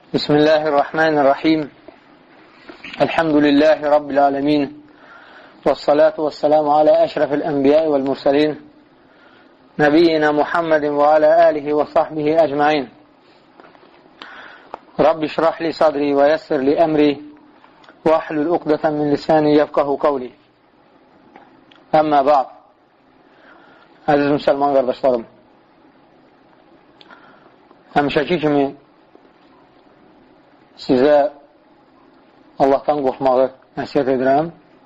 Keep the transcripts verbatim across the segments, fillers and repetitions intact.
Bismillahirrahmanirrahim. Elhamdülillahi Rabbil alemin. Vessalatu vesselamu ala eşrefil enbiyai vel mursalin. Nebiyyina Muhammedin ve ala alihi ve sahbihi ecmain. Rabbi şrahli sadri ve yessirli emri ve ahlul uqdeten min lisani yefkahu kavli. Əmmə ba'd. Əziz müsəlman qardaşlarım, həmişəki kimi sizə Allahdan qorxmağı nəsiyyət edirəm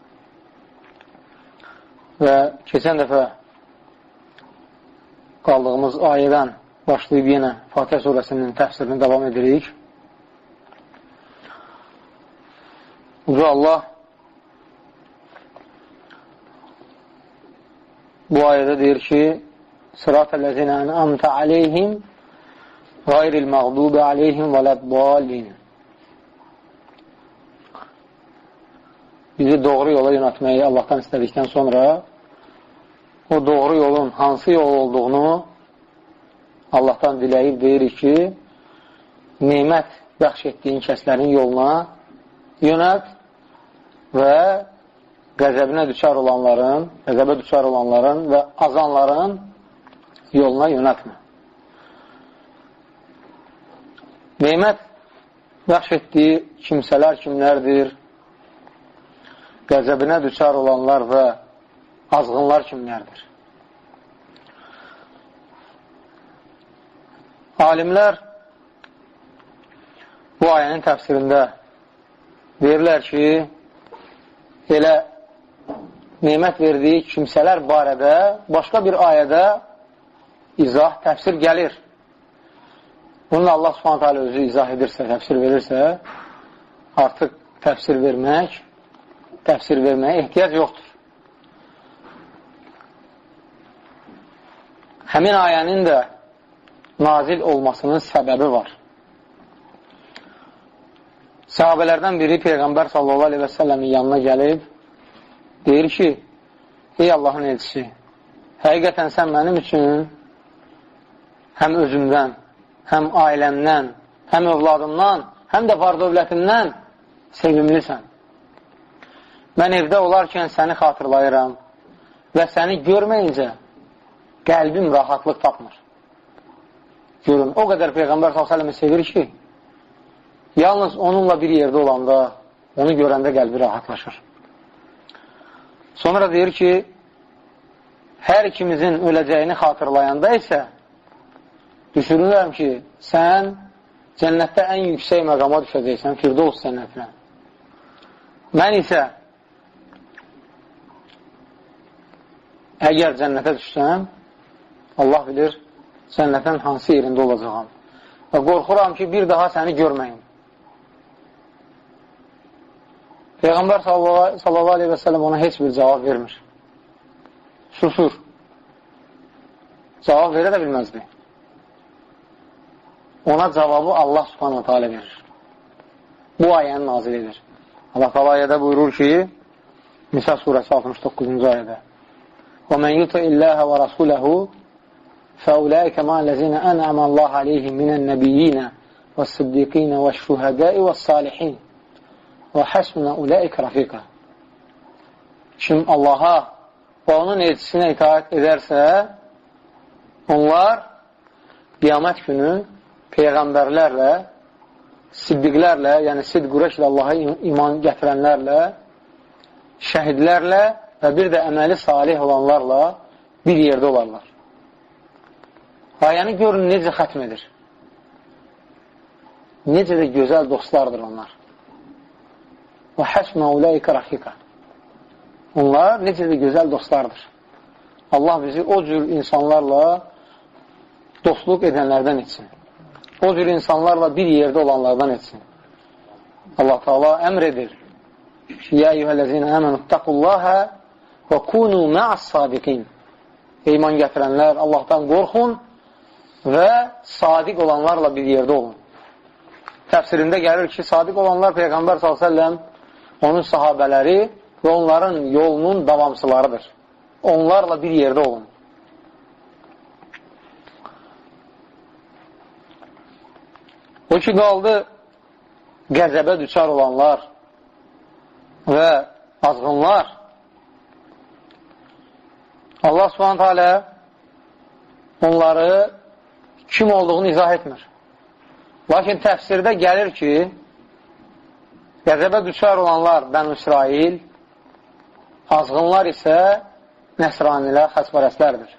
və keçən dəfə qaldığımız ayədən başlayıb yenə Fatihə surəsinin təfsirini davam edirik. Uca Allah bu ayədə deyir ki, Sırat-əlləzinə ən'amtə aleyhim qayril məğdubi aleyhim və ləddallin. Bizi doğru yola yönətməyi Allahdan istədikdən sonra o doğru yolun hansı yol olduğunu Allahdan diləyib deyirik ki, nemət bəxş etdiyin kəslərin yoluna yönət və qəzəbinə düçar olanların, qəzəbə düçar olanların və azanların yoluna yönətmə. Nemət bəxş etdiyi kimsələr kimlərdir? Qəzəbinə düçar olanlar və azğınlar kimlərdir? Alimlər bu ayənin təfsirində deyirlər ki, elə nemət verdiyi kimsələr barədə başqa bir ayədə izah, təfsir gəlir. Bununla Allah Subhanahu taala özü izah edirsə, təfsir verirsə, artıq təfsir vermək, təfsir verməyə ehtiyac yoxdur. Həmin ayənin də nazil olmasının səbəbi var. Sahabələrdən biri Peyğəmbər sallallahu aleyhi və səlləmin yanına gəlib, deyir ki, ey Allahın elçisi, həqiqətən sən mənim üçün həm özümdən, həm ailəmdən, həm övladımdan, həm də var dövlətimdən sevimlisən. Mən evdə olarkən səni xatırlayıram və səni görməyincə qəlbim rahatlıq tapmır. Görün, o qədər Peyğəmbər sallallahu aleyhi və səlləmi sevir ki, yalnız onunla bir yerdə olanda, onu görəndə qəlbi rahatlaşır. Sonra deyir ki, hər ikimizin öləcəyini xatırlayanda isə düşünürəm ki, sən cənnətdə ən yüksək məqama düşəcəksən, Firdovs cənnətinə. Mən isə əgər cənnətə düşsəm, Allah bilir, cənnətin hansı yerində olacağım. Və qorxuram ki, bir daha səni görməyim. Peyğəmbər sallallahu aleyhi və səlləm ona heç bir cavab vermir. Susur. Cavab verə də bilməzdi. Ona cavabı Allah subhanahu teala verir. Bu ayəni nazil edir. Allah Teala ayədə buyurur ki, Nisa surəsi altmış doqquzuncu ayədə وَمَنْ يُطِعِ اللّٰهَ وَرَسُولَهُ فَأُولَٰئِكَ مَعَ الَّذِينَ أَنْعَمَ اللّٰهُ عَلَيْهِمْ مِنَ النَّبِيِّينَ وَالصِّدِّيقِينَ وَالشُّهَدَاءِ وَالصَّالِحِينَ وَحَسْنَ أُولَٰئِكَ رَفِيقًا. Kim Allaha və onun elçisinə itaat edərsə, onlar qiyamət günü peyğəmbərlərlə, siddiqlərlə, yəni sidqurəklə Allaha iman gətirənlərlə, şəhidlərlə və bir də əməli salih olanlarla bir yerdə olarlar. Ayəni görün, necə xətm edir. Necə də gözəl dostlardır onlar. Və həsmə uləikə rəfiqə. Onlar necə də gözəl dostlardır. Allah bizi o cür insanlarla dostluq edənlərdən etsin. O cür insanlarla bir yerdə olanlardan etsin. Allah Teala əmr edir. Ya eyyuhəl-ləzinə əmənu ittaqullaha və kunu ma'as-sadiqin. İman gətirənlər, Allahdan qorxun və sadiq olanlarla bir yerdə olun. Təfsirində gəlir ki, sadiq olanlar Peyğəmbər sallallahu əleyhi və səlləm, onun sahabələri və onların yolunun davamçılarıdır. Onlarla bir yerdə olun. O ki, qaldı qəzəbə düçar olanlar və azğınlar Allah Subhanahu teala onları kim olduğunu izah etmir. Lakin təfsirdə gəlir ki, qəzəbə düçar olanlar Bəni İsrail, azğınlar isə nəsranilər, xəspərəslərdir.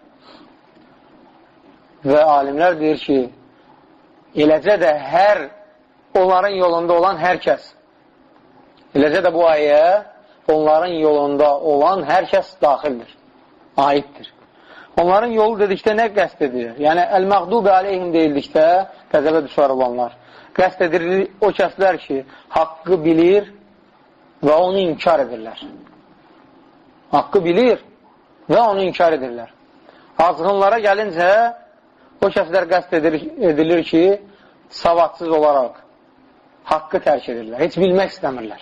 Və alimlər deyir ki, eləcə də hər onların yolunda olan hər kəs, eləcə də bu ayə onların yolunda olan hər kəs daxildir, aiddir. Onların yolu dedikdə nə qəsd edir? Yəni, əl-məğdubi aleyhim deyildikdə qəzəbə düşər olanlar. Qəsd edilir o kəslər ki, haqqı bilir və onu inkar edirlər. Haqqı bilir və onu inkar edirlər. Azğınlara gəlincə, o kəslər qəsd edilir ki, savadsız olaraq haqqı tərk edirlər. Heç bilmək istəmirlər.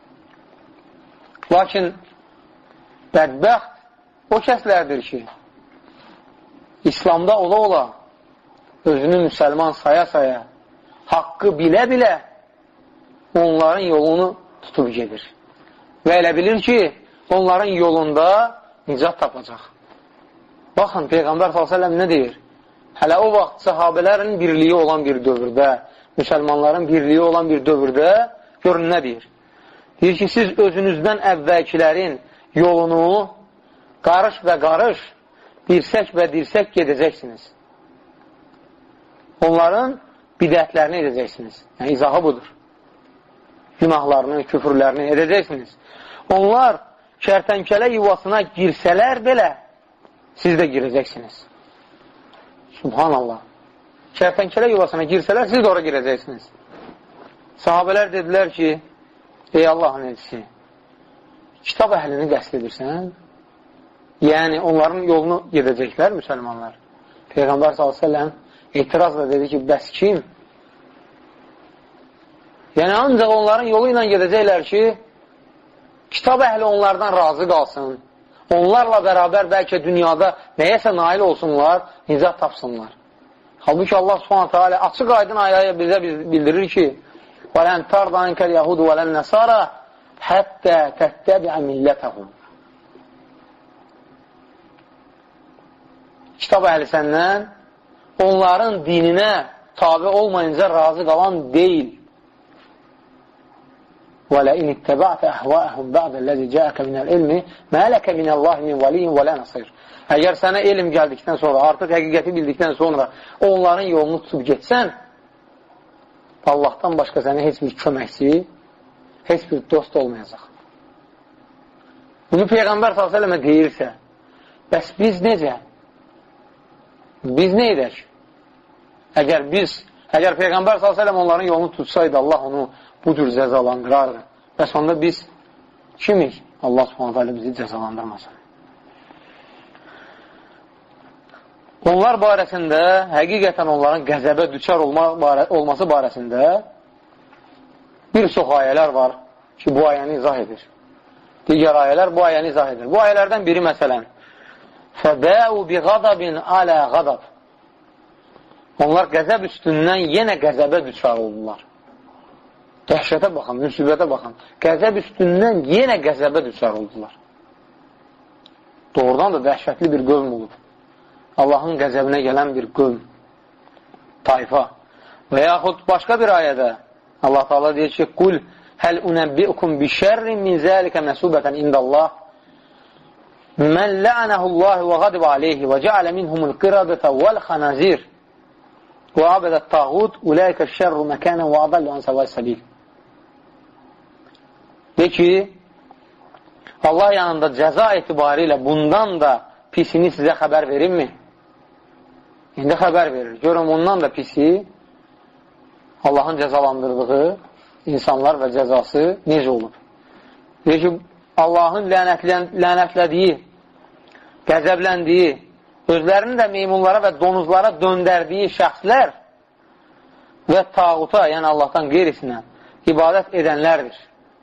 Lakin bədbəxt o kəslərdir ki, İslamda ola-ola, özünü müsəlman saya-saya, haqqı bilə-bilə onların yolunu tutub gedir. Və elə bilir ki, onların yolunda nicat tapacaq. Baxın, Peyğəmbər sallallahu əleyhi və səlləm nə deyir? Hələ o vaxt sahabələrin birliyi olan bir dövrdə, müsəlmanların birliyi olan bir dövrdə görün nə deyir? Deyir ki, siz özünüzdən əvvəlkilərin yolunu qarış və qarış, dirsək və dirsək gedəcəksiniz. Onların bidətlərini edəcəksiniz. Yəni, izahı budur. Günahlarını, küfürlərini edəcəksiniz. Onlar kərtənkələ yuvasına girsələr belə, siz də girəcəksiniz. Subhanallah. Kərtənkələ yuvasına girsələr, siz də ora girəcəksiniz. Sahabələr dedilər ki, ey Allahın elçisi, kitab əhlini qəsd edirsən, yəni onların yolunu gedəcəklər müsəlmanlar. Peyğəmbər sallallahu əleyhi və səlləm etirazla dedi ki, bəs kim? Yəni ancaq onların yolu ilə gedəcəklər ki, kitab əhli onlardan razı qalsın. Onlarla bərabər bəlkə dünyada nəyəsə nail olsunlar, nicat tapsınlar. Halbuki Allah Subhanahu teala açıq aydın ayəyə bizə bildirir ki, وَلَنْ تَرْضَ عَنْكَ الْيَهُودُ وَلَنْ نَصَارَى حَتَّى تَتَّبِعَ مِلَّتَهُمْ. Kitab əhli səndən onların dininə tabi olmayınca razı qalan deyil. وَلَئِنِ اتَّبَعْتَ أَهْوَاءَهُمْ بَعْدَ الَّذِي جَاءَكَ مِنَ الْعِلْمِ مَا لَكَ مِنَ اللّٰهِ مِنْ وَلِيٍّ وَلَا نَصِيرٍ. Əgər sənə elm gəldikdən sonra, artıq həqiqəti bildikdən sonra onların yolunu tutub getsən, Allahdan başqa sənə heç bir köməkçi, heç bir dost olmayacaq. Bunu Peyğəmbər sallallahu əleyhi və səlləm deyirsə, bəs biz necə? Biz nə edək? Əgər biz, əgər Peyğəmbər sallallahu əleyhi və səlləm onların yolunu tutsaydı, Allah onu bu cür cəzalandırardı. Bəs onda biz kimik? Allah Subhanahu teala bizi cəzalandırmasın. Onlar barəsində, həqiqətən onların qəzəbə düçar olma, olması barəsində bir çox ayələr var ki, bu ayəni izah edir. Digər ayələr bu ayəni izah edir. Bu ayələrdən biri məsələn, فَبَاءُوا بِغَضَبٍ عَلَى غَضَبٍ. Onlar qəzəb üstündən yenə qəzəbə düçar oldular. Dəhşətə baxın, müsibətə baxın. Qəzəb üstündən yenə qəzəbə düçar oldular. Doğrudan da dəhşətli bir qövm olub. Allahın qəzəbinə gələn bir qövm, tayfa. Və yaxud başqa bir ayədə Allah Teala deyir ki, Qul həl unəbbi'ukum bi şərrin min zəlikə məsubətən indəllah mən lə'ənəhullahu və qadib aleyhi və cəalə minhumul qiradətə vəl xanazir və abədət tağud uləykə şərru məkənən və adallu an səvəl səbil. De ki, Allah yanında cəza etibarilə bundan da pisini sizə xəbər verirmi? İndi xəbər verir. Görün, ondan da pisi Allahın cəzalandırdığı insanlar və cəzası necə olub? Deyir ki, Allahın lənətlədiyi, qəzəbləndiyi, özlərini də meymunlara və donuzlara döndərdiyi şəxslər və tağuta, yəni Allahdan qeyrisinə ibadət edənlərdir.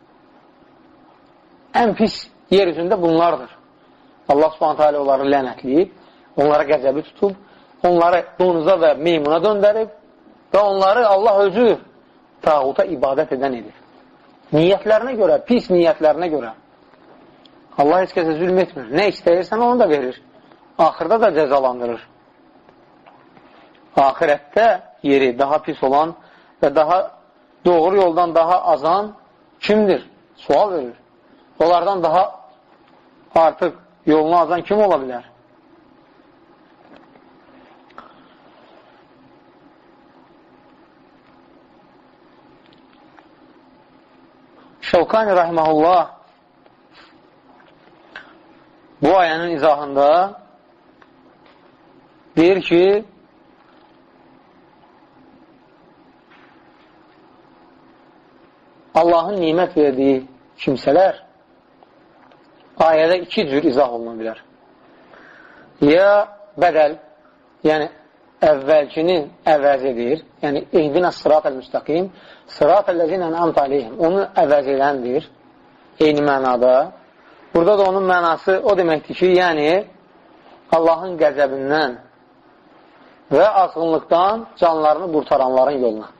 Ən pis yer üzündə bunlardır. Allah Subhanahu teala onları lənətləyib, onlara qəzəbi tutub, onları donuza və meymuna döndərib və onları Allah özü tağuta ibadət edən edir. Niyyətlərinə görə, pis niyyətlərinə görə. Allah heç kəsə zülm etmir. Nə istəyirsən onu da verir. Axırda da cəzalandırır. Ahirətdə yeri daha pis olan və daha doğru yoldan daha azan kimdir? Sual verir. Onlardan daha artıq yolunu azan kim ola bilər? Şevkani rahiməhullah bu ayənin izahında deyir ki, Allahın nimət verdiyi kimsələr ayədə iki cür izah oluna bilər. Ya bədəl, yəni əvvəlkini əvəz edir, yəni ehdinə sırat-əl müstəqim, sırat-əl-ləzinə əmtə aleyhim, onu əvəz edəndir, eyni mənada. Burada da onun mənası o deməkdir ki, yəni Allahın qəzəbindən və azğınlıqdan canlarını qurtaranların yoluna.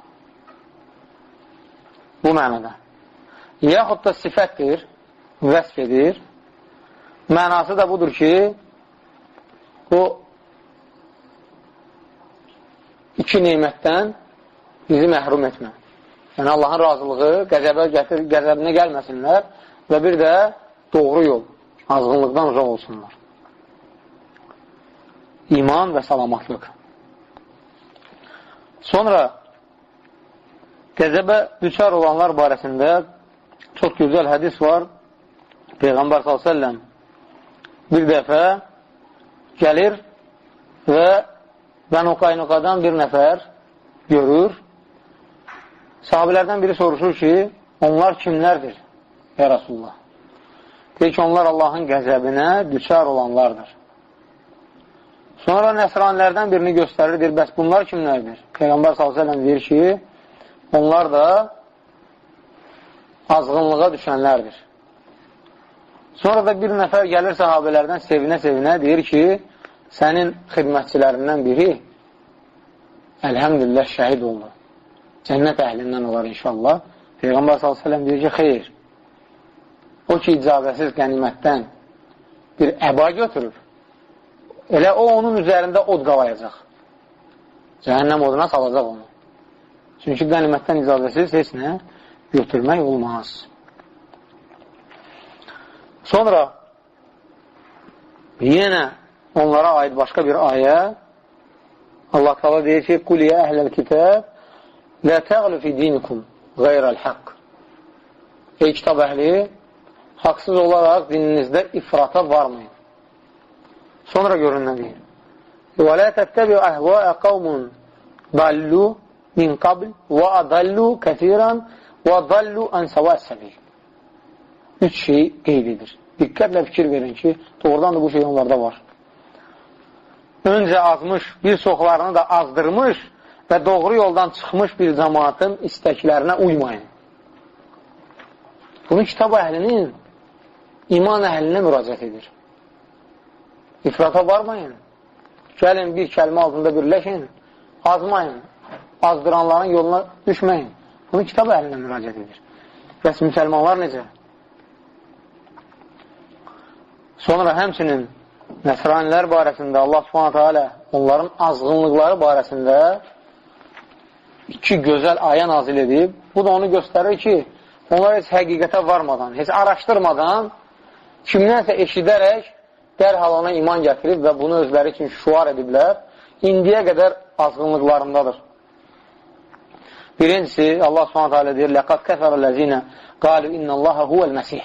Bu mənada. Yaxud da sifətdir, vəsf edir. Mənası da budur ki, o iki neymətdən bizi məhrum etmə. Yəni Allahın razılığı, qəzəbə gətir, qəzəbinə gəlməsinlər və bir də doğru yol, azğınlıqdan uzaq olsunlar. İman və salamatlıq. Sonra qəzəbə düçar olanlar barəsində çox gözəl hədis var. Peyğəmbər sallallahu əleyhi və səlləm bir dəfə gəlir və Bənu Qaynuqadan bir nəfər görür. Sahabilərdən biri soruşur ki, onlar kimlərdir? Ya Rasulullah. Deyir ki, onlar Allahın qəzəbinə düçar olanlardır. Sonra nəsranilərdən birini göstərir, deyir, bəs bunlar kimlərdir? Peyğəmbər sallallahu əleyhi və səlləm deyir ki, onlar da azğınlığa düşənlərdir. Sonra da bir nəfər gəlir sahabələrdən sevinə-sevinə deyir ki, sənin xidmətçilərindən biri əlhəmdülillah şəhid oldu. Cənnət əhlindən olar inşallah. Peyğəmbər sallallahu əleyhi və səlləm deyir ki, xeyr. O ki, icazəsiz qənimətdən bir əba götürür. Elə o, onun üzərində od qalayacaq. Cəhənnəm oduna salacaq onu. Çünki qənimətdən icazəsiz heç nə götürmək olmaz. Sonra yenə onlara aid başqa bir ayə Allah Teala deyir ki, Qul ya əhləl kitəb lə təğlu fi dinikum qeyrəl haqq. Ey kitab əhli, haqsız olaraq dininizdə ifrata varmayın. Sonra görün nə deyir. Və lə təttəbi əhvəə qavmun dallu min qabl və adallu kəsirən və adallu ən səvə səbil. Üç şey qeyd edir. Diqqətlə fikir verin ki, doğrudan da bu şey onlarda var. Öncə azmış, bir çoxlarını da azdırmış və doğru yoldan çıxmış bir cəmaatın istəklərinə uymayın. Bunu kitab əhlinin iman əhlinə müraciət edir. İfrata varmayın. Gəlin bir kəlmə altında birləşin. Azmayın. Azdıranların yoluna düşməyin. Bunu kitab əhlinə müraciət edir. Bəs müsəlmanlar necə? Sonra həmçinin nəsranilər barəsində Allah Subhanahu taala onların azğınlıqları barəsində iki gözəl ayə nazil edib. Bu da onu göstərir ki, onlar heç həqiqətə varmadan, heç araşdırmadan kimdənsə eşidərək dərhal ona iman gətirib və bunu özləri üçün şuar ediblər. İndiyə qədər azğınlıqlarındadır. Birincisi, Allah Subhanahu taala deyir, لَقَدْ كَفَرَ الَّذِينَ قَالُوا إِنَّ اللَّهَ هُوَ الْمَسِيحِ.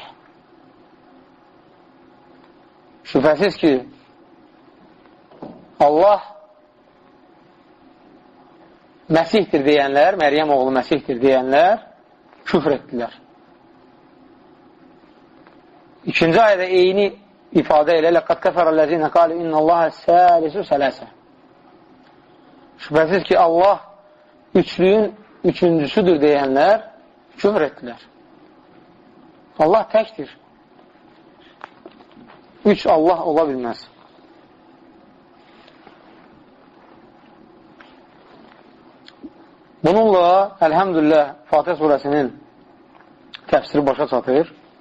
Şübhəsiz ki, Allah Məsihdir deyənlər, Məryəm oğlu Məsihdir deyənlər küfr etdilər. İkinci ayədə eyni ifadə ilə لَقَدْ كَفَرَ الَّذِينَ قَالُوا إِنَّ اللَّهَ سَالِسُ سَلَاسَةٍ. Şübhəsiz ki, Allah üçlüyün üçüncüsüdür deyənlər küfr etdilər. Allah təkdir. Üç Allah ola bilməz. Bununla, əlhəmdülillah, Fatihə surəsinin təfsiri başa çatır.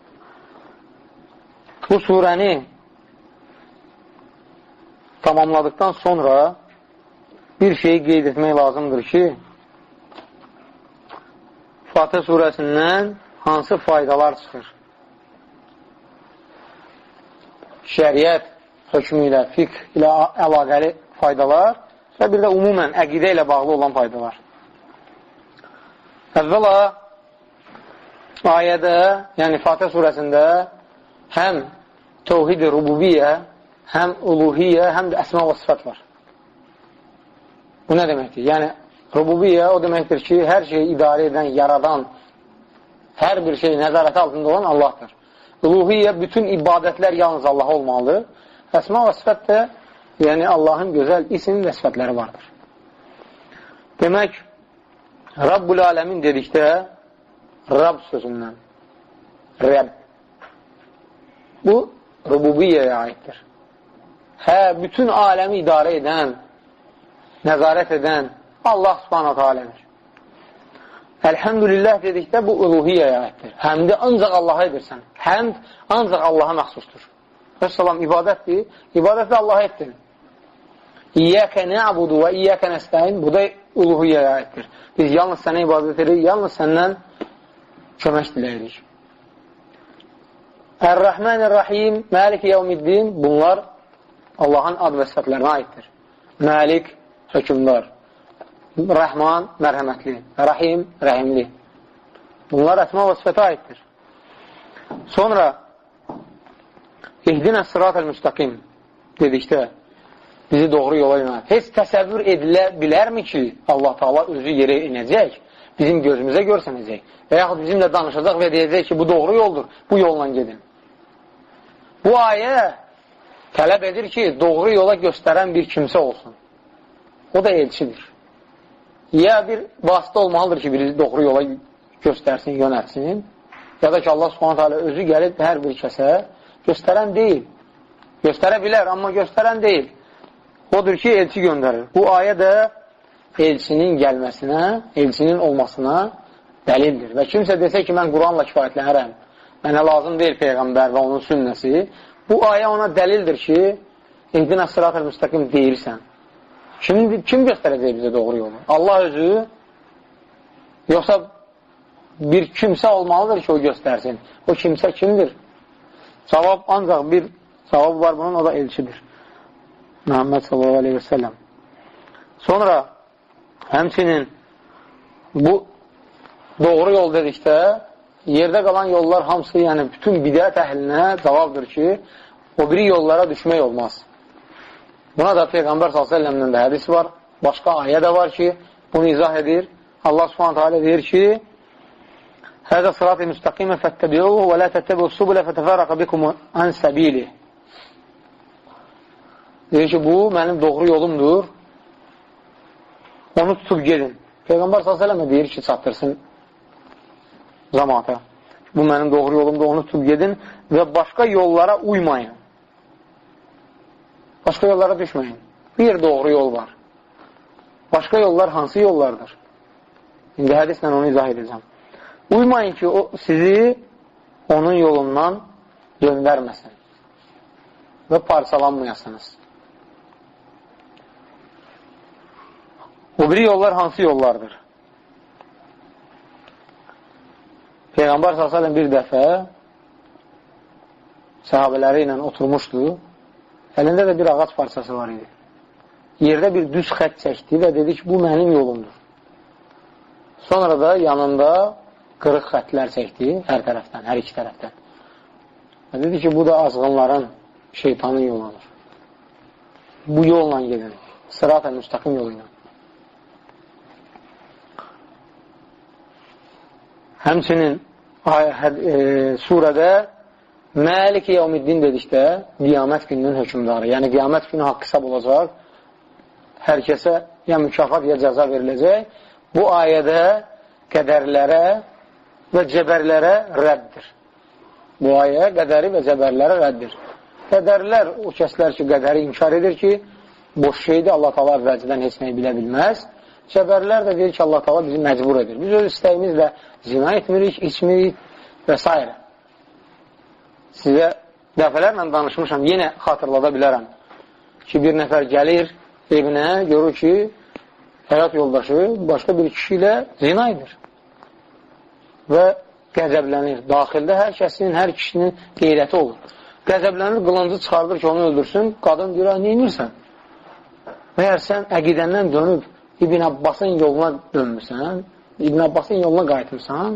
Bu surəni tamamladıktan sonra bir şeyi qeyd etmək lazımdır ki, Fatihə surəsindən hansı faydalar çıxır? Şəriət hökmü ilə, fiqh ilə əlaqəli faydalar və bir də umumən əqidə ilə bağlı olan faydalar. Əvvəla ayədə, yəni Fatihə surəsində həm təvhid-i rububiyyə, həm uluhiyyə, həm də əsma və sifət var. Bu nə deməkdir? Yəni, rububiyyə o deməkdir ki, hər şeyi idarə edən, yaradan, hər bir şey nəzarəti altında olan Allahdır. Uluhiyyə, bütün ibadətlər yalnız Allaha olmalıdır. Əsma və sifət də, yəni Allahın gözəl isim və sifətləri vardır. Demək, Rabbul Aləmin dedikdə, Rab sözündən, Rəbb. Bu, rububiyyəyə aiddir. Hə, bütün aləmi idarə edən, nəzarət edən Allah subhanahu teala'dır. Elhamdülillah dedikdə bu uluhiyyəyə aiddir. Həmdi ancaq Allaha edirsən. Həmd ancaq Allaha məxsusdur. Rəssalam ibadətdir. İbadət də Allaha etdin. İyyəkə nə'budu və iyyəkə nəstəyin. Bu da uluhiyyəyə aiddir. Biz yalnız sənə ibadət edirik, yalnız səndən kömək diləyirik. Ər-Rəhmanir-Rahim, Məlik Yevmiddin, bunlar Allahın ad və sifətlərinə aiddir. Məlik, hökümdar. Rəhman, mərhəmətli. Rahim, rəhimli. Bunlar əsma və sifətə aiddir. Sonra İhdinə sırat-əl müstəqim dedikdə bizi doğru yola yönəldir. Heç təsəvvür edilə bilərmi ki, Allah Taala özü yerə inəcək, bizim gözümüzə görsənəcək və yaxud bizimlə danışacaq və deyəcək ki, bu doğru yoldur, bu yolla gedin. Bu ayə tələb edir ki, doğru yola göstərən bir kimsə olsun. O da elçidir. Ya bir vasitə olmalıdır ki, biri doğru yola göstərsin, yönətsin, ya da ki, Allah Subhanahu taala özü gəlib hər bir kəsə göstərən deyil. Göstərə bilər, amma göstərən deyil. Odur ki, elçi göndərir. Bu ayə də elçinin gəlməsinə, elçinin olmasına dəlildir. Və kimsə desə ki, mən Quranla kifayətlənərəm, mənə lazım deyil Peyğəmbər və onun sünnəsi, bu ayə ona dəlildir ki, İhdinə sırat-əl müstəqim deyirsən. Kim, kim göstərəcək bizə doğru yolu? Allah özü, yoxsa bir kimsə olmalıdır ki, o göstərsin. O kimsə kimdir? Cavab ancaq bir cavab var bunun, o da elçidir. Muhammed sallallahu aleyhi ve sellem. Sonra həmçinin bu doğru yol dedikdə yerdə qalan yollar hamısı, yəni bütün bidət əhlinə cavabdır ki, o biri yollara düşmək olmaz. Buna da Peyğəmbər sallallahu aleyhi ve sellem'dən də hədis var. Başqa ayə də var ki, bunu izah edir. Allah subhanahu teala deyir ki, Həzə sırat-ı müstəqimə fəttəbiuhu və lə təttəbiu subulə fətəfərəqə bikum ən səbili. Deyir ki, bu mənim doğru yolumdur. Onu tutub gedin. Peyğəmbər sallallahu aleyhi ve sellem deyir ki, çatdırsın cəmaata. Bu mənim doğru yolumdur, onu tutub gedin və başqa yollara uymayın. Başqa yollara düşməyin. Bir doğru yol var. Başqa yollar hansı yollardır? İndi hədislə onu izah edəcəm. Uymayın ki, o sizi onun yolundan döndərməsin və parçalanmayasınız. O biri yollar hansı yollardır? Peyğəmbər sallallahu aleyhi ve sellem bir dəfə səhabələri ilə oturmuşdu. Əlində də bir ağac parçası var idi. Yerdə bir düz xət çəkdi və dedi ki, bu mənim yolumdur. Sonra da yanında qırıq xətlər çəkdi hər tərəfdən, hər iki tərəfdən. Və dedi ki, bu da azğınların, şeytanın yoludur. Bu yolla gedin. Sırat-ı müstəqim yoluyla. Həmçinin e, surədə Məlik Yevmiddin dedikdə qiyamət gününün hökümdarı, yəni qiyamət günü haqq hesab olacaq, hər kəsə ya mükafat ya cəza veriləcək. Bu ayədə qədərlərə və cəbərlərə rəddir. Bu ayə qədəri və cəbərlərə rəddir. Qədərlər o kəslər ki, qədəri inkar edir ki, boş şeydir, Allah Taala əvvəlcədən heç nəyi bilə bilməz Cəbərlər də deyir ki, Allah Taala bizi məcbur edir. Biz öz istəyimizlə zina etmirik, içmirik və s. Sizə dəfələrlə danışmışam, yenə xatırlada bilərəm ki, bir nəfər gəlir evinə, görür ki, həyat yoldaşı başqa bir kişi ilə zina edir və qəzəblənir. Daxildə hər kəsin, hər kişinin qeyrəti olur. Qəzəblənir, qılıncı çıxardır ki, onu öldürsün. Qadın deyir, nə edirsən? Məyər sən əqidəndən dönüb İbn Abbasın yoluna dönmürsən, İbn Abbasın yoluna qayıtırsan,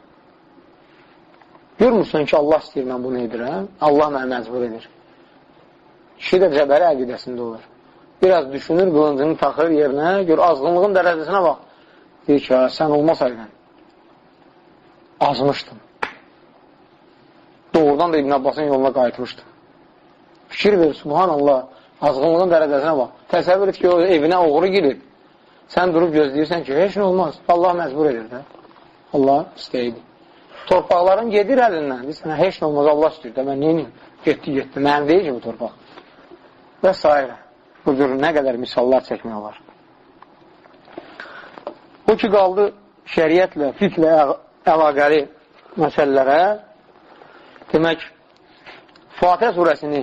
görmürsən ki, Allah istəyir, mən bunu edirəm, Allah mənə məcbur edir. Kişi də cəbəri əqidəsində olur. Biraz düşünür, qılıncını taxır yerinə, gör, azğınlığın dərəcəsinə bax. Deyir ki, sən olmasaydın, azmışdım. Doğrudan da İbn Abbasın yoluna qayıtmışdım. Fikir verir, subhanallah, azğınlığın dərəcəsinə bax. Təsəvvür et ki, o evinə oğru girib. Sən durub gözləyirsən ki, heç nə olmaz. Allah məcbur edir də. Allah istəyir. Torpaqların gedir əlindən. Sənə heç nə olmaz, Allah istəyir də. Mən neyim? Getdi, getdi. Mənim deyil ki, bu torpaq. Və s. Bu cür nə qədər misallar çəkmək olar. Bu ki, qaldı şəriətlə, fiqlə əlaqəli məsələlərə. Demək, Fatihə surəsini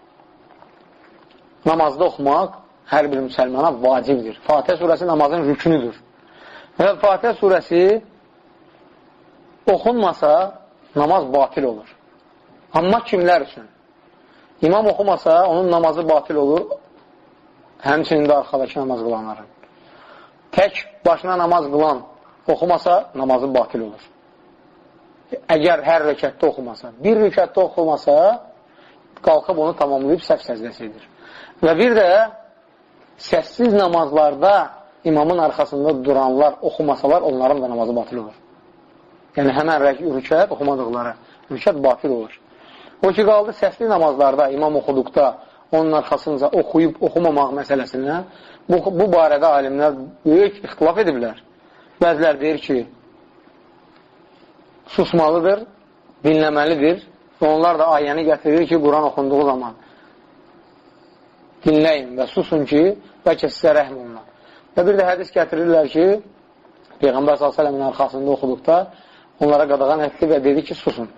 namazda oxumaq hər bir müsəlmana vacibdir. Fatihə surəsi namazın rükünüdür. Və Fatihə surəsi oxunmasa namaz batil olur. Amma kimlər üçün? İmam oxumasa onun namazı batil olur, həmçinin də arxadakı namaz qılanların. Tək başına namaz qılan oxumasa namazı batil olur. Əgər hər rəkətdə oxumasa, bir rəkətdə oxumasa qalxıb onu tamamlayıb səhv səzdəsi edir. Və bir də səssiz namazlarda imamın arxasında duranlar oxumasalar, onların da namazı batil olur. Yəni, həmən rükət oxumadıqları rükət batil olur. O ki, qaldı səsli namazlarda imam oxuduqda onun arxasınca oxuyub oxumamaq məsələsinə bu, bu barədə alimlər böyük ixtilaf ediblər. Bəzilər deyir ki, susmalıdır, dinləməlidir və onlar da ayəni gətirir ki, Quran oxunduğu zaman dinləyin və susun ki, bəlkə sizə rəhm olunur. Və bir də hədis gətirirlər ki, Peyğəmbər sallallahu əleyhi və səlləmin arxasında oxuduqda onlara qadağan etdi və dedi ki, susun.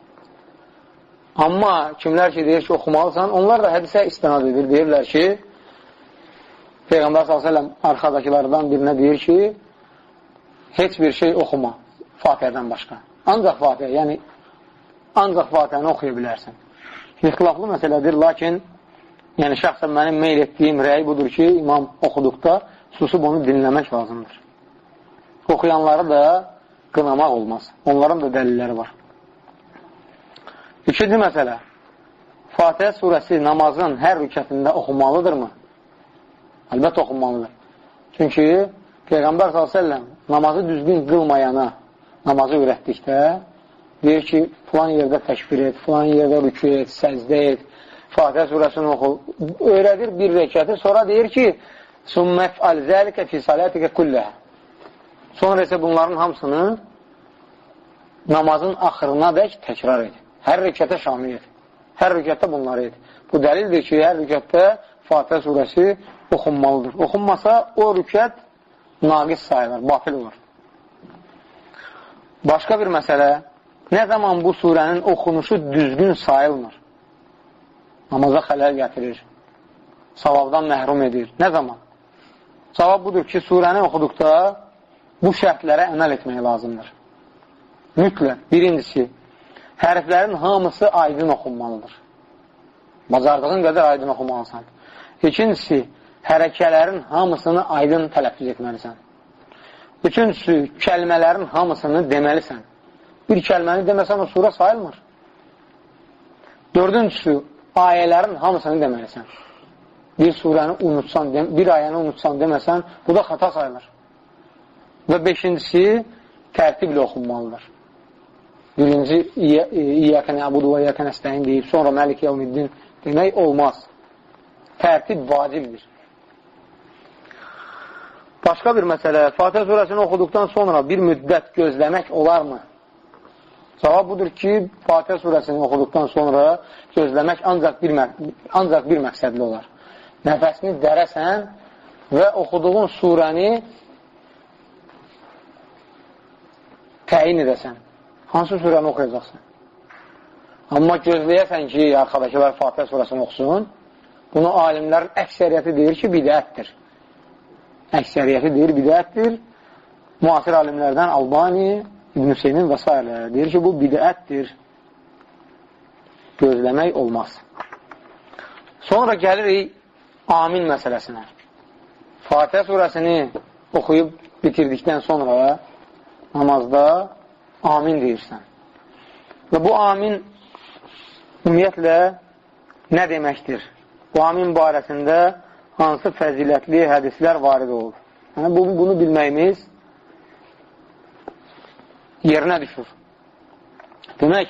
Amma kimlər ki, deyir ki, oxumalısan, onlar da hədisə istinad edir. Deyirlər ki, Peyğəmbər sallallahu əleyhi və səlləm arxadakilərdən birinə deyir ki, heç bir şey oxuma Fatihədən başqa. Ancaq Fatihə, yəni ancaq Fatihəni oxuya bilərsən. İxtilaflı məsələdir, lakin yəni şəxsən mənim meyl etdiyim rəy budur ki, imam oxuduqda susub onu dinləmək lazımdır. Oxuyanları da qınamaq olmaz. Onların da dəlilləri var. İkinci məsələ, Fatihə surəsi namazın hər rükətində oxunmalıdırmı? Əlbəttə oxunmalıdır. Çünki Peyğəmbər sallallahu əleyhi və səlləm namazı düzgün qılmayana namazı öyrətdikdə deyir ki, filan yerdə təkbir et, filan yerdə rükü et, səcdə et, Fatihə surəsini oxu. Öyrədir bir rəkəti, sonra deyir ki, Sümmə fəal zəlikə fi salətikə kulləhə. Sonra isə bunların hamısını namazın axırına dək təkrar et. Hər rükətə şamil et. Hər rükətdə bunları et. Bu dəlildir ki, hər rükətdə Fatihə surəsi oxunmalıdır. Oxunmasa o rükət naqis sayılır, batil olur. Başqa bir məsələ, nə zaman bu surənin oxunuşu düzgün sayılmır? Namaza xələl gətirir, savabdan məhrum edir. Nə zaman? Savab budur ki, surəni oxuduqda bu şərtlərə əməl etmək lazımdır. Mütləq, birincisi, hərflərin hamısı aydın oxunmalıdır. Bacardığın qədər aydın oxumalısan. İkincisi, hərəkələrin hamısını aydın tələffüz etməlisən. Üçüncüsü, kəlmələrin hamısını deməlisən. Bir kəlməni deməsən, o surə sayılmır. Dördüncüsü, ayələrin hamısını deməlisən. Bir surəni unutsan, bir ayəni unutsan deməsən, bu da xata sayılır. Və beşincisi, tərtiblə oxunmalıdır. Birinci, İyyəkə nəbudu və İyyəkə nəstəyin deyib, sonra Məlik yevmiddin demək olmaz. Tərtib vacibdir. Başqa bir məsələ, Fatihə surəsini oxuduqdan sonra bir müddət gözləmək olarmı? Cavab budur ki, Fatihə surəsini oxuduqdan sonra gözləmək ancaq bir, ancaq bir məqsədli olar. Nəfəsini dərəsən və oxuduğun surəni təyin edəsən. Hansı surəni oxuyacaqsan? Amma gözləyəsən ki, arxadakılar Fatihə surəsini oxusun. Bunu alimlərin əksəriyyəti deyir ki, bidətdir. Əksəriyyəti deyir, bidətdir. Müasir alimlərdən Albani, İbn Hüseynin və s. deyir ki, bu bidətdir. Gözləmək olmaz. Sonra gəlirik amin məsələsinə. Fatihə surəsini oxuyub bitirdikdən sonra namazda amin deyirsən. Və bu amin ümumiyyətlə nə deməkdir? Bu amin barəsində hansı fəzilətli hədislər varid olur? Yəni, bu, bunu bilməyimiz yerinə düşür. Demək,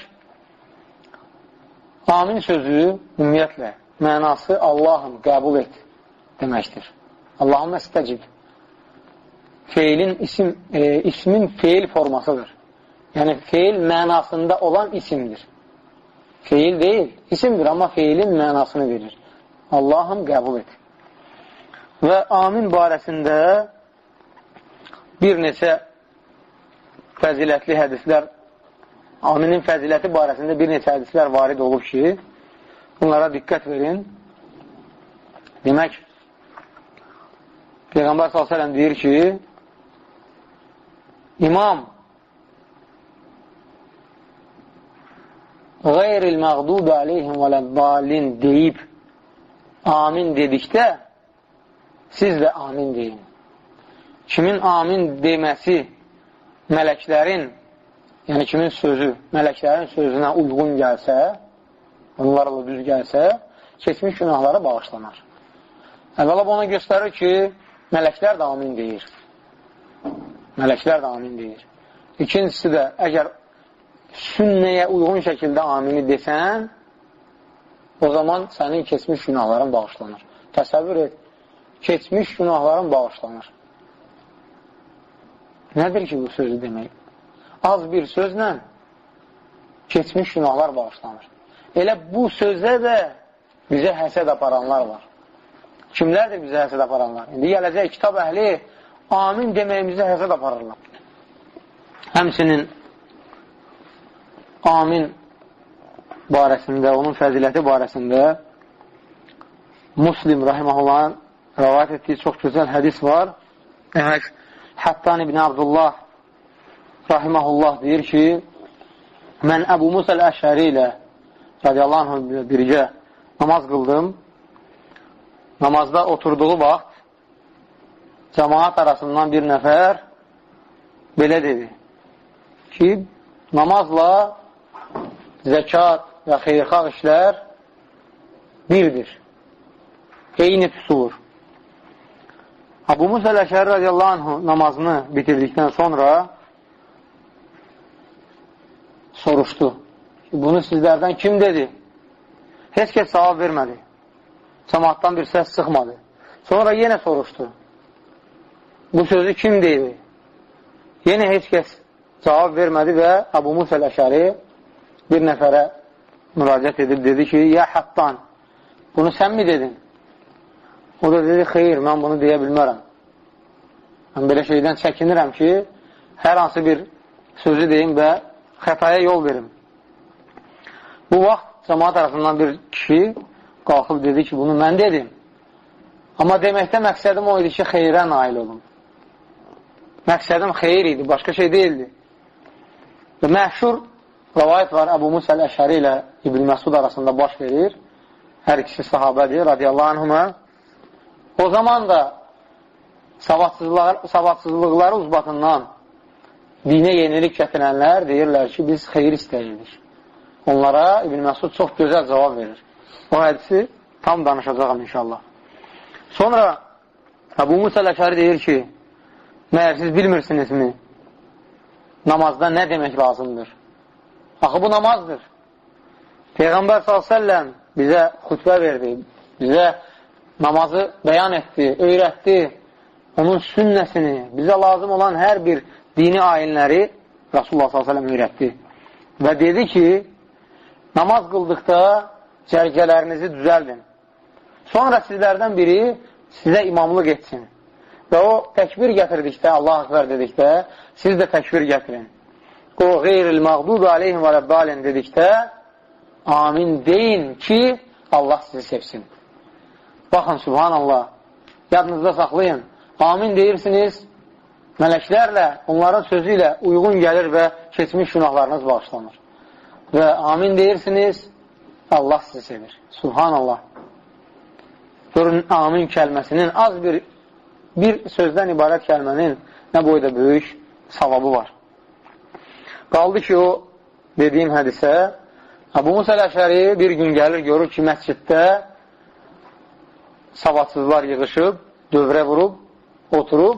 amin sözü ümumiyyətlə mənası Allahım qəbul et deməkdir. Allahım əstəcib. Feilin isim, e, ismin feil formasıdır. Yəni, feil mənasında olan isimdir. Feil deyil, isimdir, amma feilin mənasını verir. Allahım qəbul et. Və amin barəsində bir neçə fəzilətli hədislər, aminin fəziləti barəsində bir neçə hədislər varid olub ki, bunlara diqqət verin. Demək, Peyğəmbər sallallahu əleyhi və səlləm deyir ki, İmam Qeyril məğdubi aleyhim və ləddalin deyib amin dedikdə siz də amin deyin. Kimin amin deməsi mələklərin, yəni kimin sözü mələklərin sözünə uyğun gəlsə, onlarla düz gəlsə, keçmiş günahlara bağışlanar. Əvvəla ona göstərir ki, mələklər də amin deyir. Mələklər də amin deyir. İkincisi də, əgər sünnəyə uyğun şəkildə amini desən, o zaman sənin keçmiş günahların bağışlanır. Təsəvvür et, keçmiş günahların bağışlanır. Nədir ki bu sözü demək? Az bir sözlə keçmiş günahlar bağışlanır. Elə bu sözdə də bizə həsəd aparanlar var. Kimlərdir bizə həsəd aparanlar? İndi gələcək kitab əhli amin deməyimizə həsəd aparırlar. Həmsinin amin barəsində, onun fəziləti barəsində Muslim rahiməhullahın rəvayət etdiyi çox gözəl hədis var. Demək, Həttan ibn Abdullah rahiməhullah deyir ki, mən Əbu Musa əl-Əşəri ilə radiyallahu anh birgə namaz qıldım. Namazda oturduğu vaxt cəmaat arasından bir nəfər belə dedi ki, namazla zəkat və xeyrxalq işlər birdir. Eyni tusulur. Əbu Musa əl-Əşəri radiyallahu anh namazını bitirdikdən sonra soruşdu. Bunu sizlərdən kim dedi? Heç kəs cavab vermədi. Cəmaatdan bir səs çıxmadı. Sonra yenə soruşdu. Bu sözü kim deydi? Yenə heç kəs cavab vermədi və Əbu Musa əl-Əşəri bir nəfərə müraciət edib dedi ki, ya Həttan, bunu sən mi dedin? O da dedi, xeyr, mən bunu deyə bilmərəm. Mən belə şeydən çəkinirəm ki, hər hansı bir sözü deyim və xətaya yol verim. Bu vaxt cəmaat arasından bir kişi qalxıb dedi ki, bunu mən dedim. Amma deməkdə məqsədim o idi ki, xeyrə nail olum. Məqsədim xeyr idi, başqa şey deyildi. Və məşhur rəvayət var, Əbu Musa əl-Əşəri ilə İbn Məsud arasında baş verir. Hər ikisi sahabədir, radiyallahu anhümə. O zaman da savadsızlıqlar, savadsızlıqları uzbatından dinə yenilik gətirənlər deyirlər ki, biz xeyir istəyirdik. Onlara İbn Məsud çox gözəl cavab verir. O hədisi tam danışacağım inşallah. Sonra Əbu Musa əl-Əşəri deyir ki, məyər siz bilmirsinizmi? Namazda nə demək lazımdır? Axı bu namazdır. Peyğəmbər sallallahu əleyhi və səlləm bizə xütbə verdi, bizə namazı bəyan etdi, öyrətdi, onun sünnəsini, bizə lazım olan hər bir dini ayinləri Rasulullah sallallahu əleyhi və səlləm öyrətdi. Və dedi ki, namaz qıldıqda cərgələrinizi düzəldin. Sonra sizlərdən biri sizə imamlıq etsin. Və o təkbir gətirdikdə, Allah-u Ekber dedikdə, siz də təkbir gətirin. o qeyril məğdubi aleyhim və ləbbəlin dedikdə amin deyin ki, Allah sizi sevsin. Baxın, subhanallah, yadınızda saxlayın. Amin deyirsiniz, mələklərlə, onların sözü ilə uyğun gəlir və keçmiş günahlarınız bağışlanır. Və amin deyirsiniz, Allah sizi sevir. Subhanallah. Görün, amin kəlməsinin az bir, bir sözdən ibarət kəlmənin nə boyda böyük savabı var. Qaldı ki, o dediyim hədisə, Əbu Musa Əl-Əşəri bir gün gəlir, görür ki, məsciddə savadsızlar yığışıb, dövrə vurub, oturub,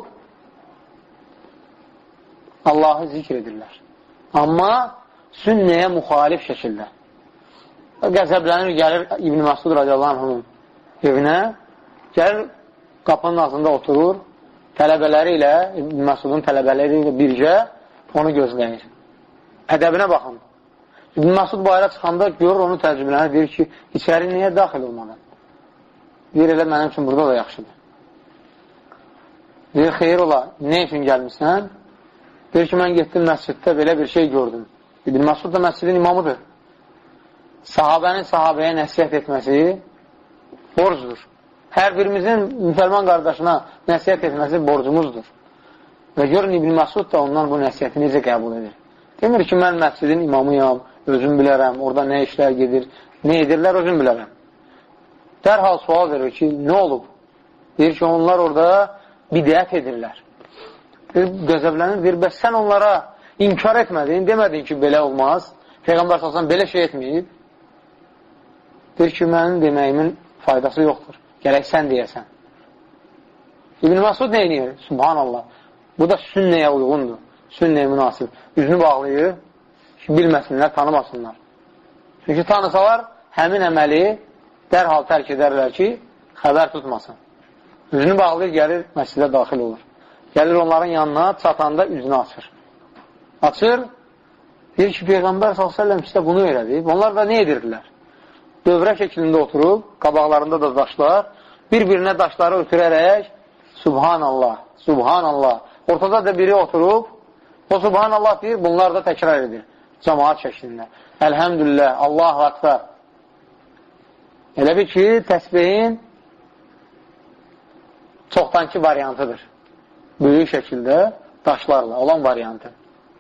Allahı zikr edirlər. Amma sünnəyə müxalif şəkildə. Qəzəblənir, gəlir İbn Məsud radiyallahu anh'ın evinə, gəlir qapının ağzında oturur, tələbələri ilə, İbn Məsudun tələbələri ilə bircə onu gözləyir. Ədəbinə baxın. İbn Məsud bayra çıxanda görür, onu təcrübələnir, deyir ki, içəri niyə daxil olmadan? Deyir, elə mənim üçün burada da yaxşıdır. Deyir, xeyir ola, nə üçün gəlmişsən? Deyir ki, mən getdim məsciddə belə bir şey gördüm. İbn Məsud da məscidin imamıdır. Sahabənin sahabəyə nəsiyyət etməsi borcdur. Hər birimizin müsəlman qardaşına nəsiyyət etməsi borcumuzdur. Və görün, İbn Məsud da ondan bu nəsiyyəti necə qəbul edir. Demir ki, mən məscidin imamıyam, özüm bilərəm, orada nə işlər gedir, nə edirlər, özüm bilərəm. Dərhal sual verir ki, nə olub? Deyir ki, onlar orada bidət edirlər. Qəzəblənir, deyir, bəs sən onlara inkar etmədin, demədin ki, belə olmaz. Peyğəmbər salsan belə şey etməyib. Deyir ki, mənim deməyimin faydası yoxdur. Gərək sən deyəsən. İbn Məsud nə edir? Subhanallah. Bu da sünnəyə uyğundur. Sünnəyə münasib. Üzünü bağlayır ki, bilməsinlər, tanımasınlar. Çünki tanısalar, həmin əməli dərhal tərk edərlər ki, xəbər tutmasın. Üzünü bağlayır, gəlir, məscidə daxil olur. Gəlir onların yanına, çatanda üzünü açır. Açır, deyir ki, Peyğəmbər sallallahu əleyhi və səlləm sizə bunu öyrədib. Onlar da nə edirdilər? Dövrə şəklində oturub, qabaqlarında da daşlar, bir-birinə daşları ötürərək, Subhanallah, Subhanallah. Ortada da biri oturub, o Subhanallah deyir, bunlar da təkrar edir. Cəmaat şəklində. Əlhəmdülillah, Allahu Akbar. Elə bir ki, təsbihin çoxdankı variantıdır. Böyük şəkildə daşlarla olan variantı.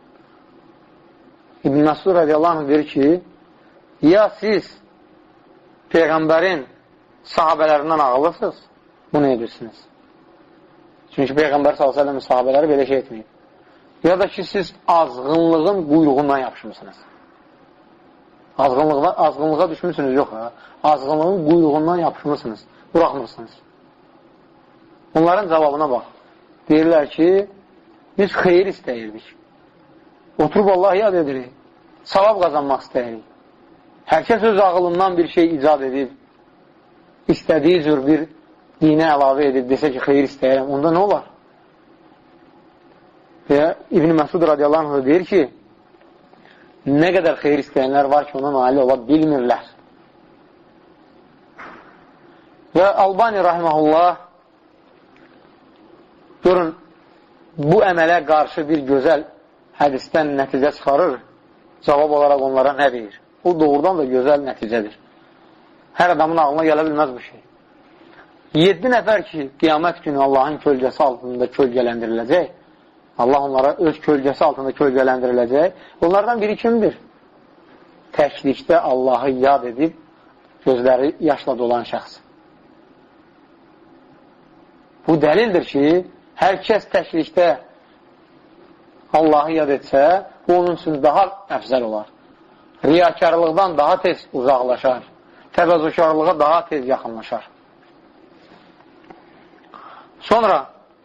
İbn Məsud radiyallahu anh deyir ki, ya siz Peyğəmbərin sahabələrindən ağılırsınız, bunu edirsiniz. Çünki Peyğəmbər sallallahu əleyhi və səlləm sahabələri belə şey etməyib. Ya da ki, siz azğınlığın quyruğundan yapışmısınız. Azğınlığa, azğınlığa düşmüsünüz, yox ha. Azğınlığın quyruğundan yapışmısınız, buraxmırsınız. Onların cavabına bax. Deyirlər ki, biz xeyir istəyirdik. Oturub Allah yad edirik. Savab qazanmaq istəyirik. Hər kəs öz ağılından bir şey icad edib, istədiyi cür bir dinə əlavə edib, desə ki, xeyir istəyirəm, onda nə olar? Və İbn Məsud radiyallahu anh deyir ki, nə qədər xeyir istəyənlər var ki, ona nail ola bilmirlər. Və Albani rahiməhullah görün, bu əmələ qarşı bir gözəl hədisdən nəticə çıxarır, cavab olaraq onlara nə deyir? O doğrudan da gözəl nəticədir. Hər adamın ağlına gələ bilməz bu şey. Yeddi nəfər ki, qiyamət günü Allahın kölgəsi altında kölgələndiriləcək, Allah onlara öz kölgəsi altında kölgələndiriləcək, onlardan biri kimdir? Təklikdə Allahı yad edib, gözləri yaşla dolan şəxs. Bu dəlildir ki, hər kəs təklikdə Allahı yad etsə, bu onun üçün daha əfzəl olar. Riyakarlıqdan daha tez uzaqlaşar. Təvəzzükarlığa daha tez yaxınlaşar. Sonra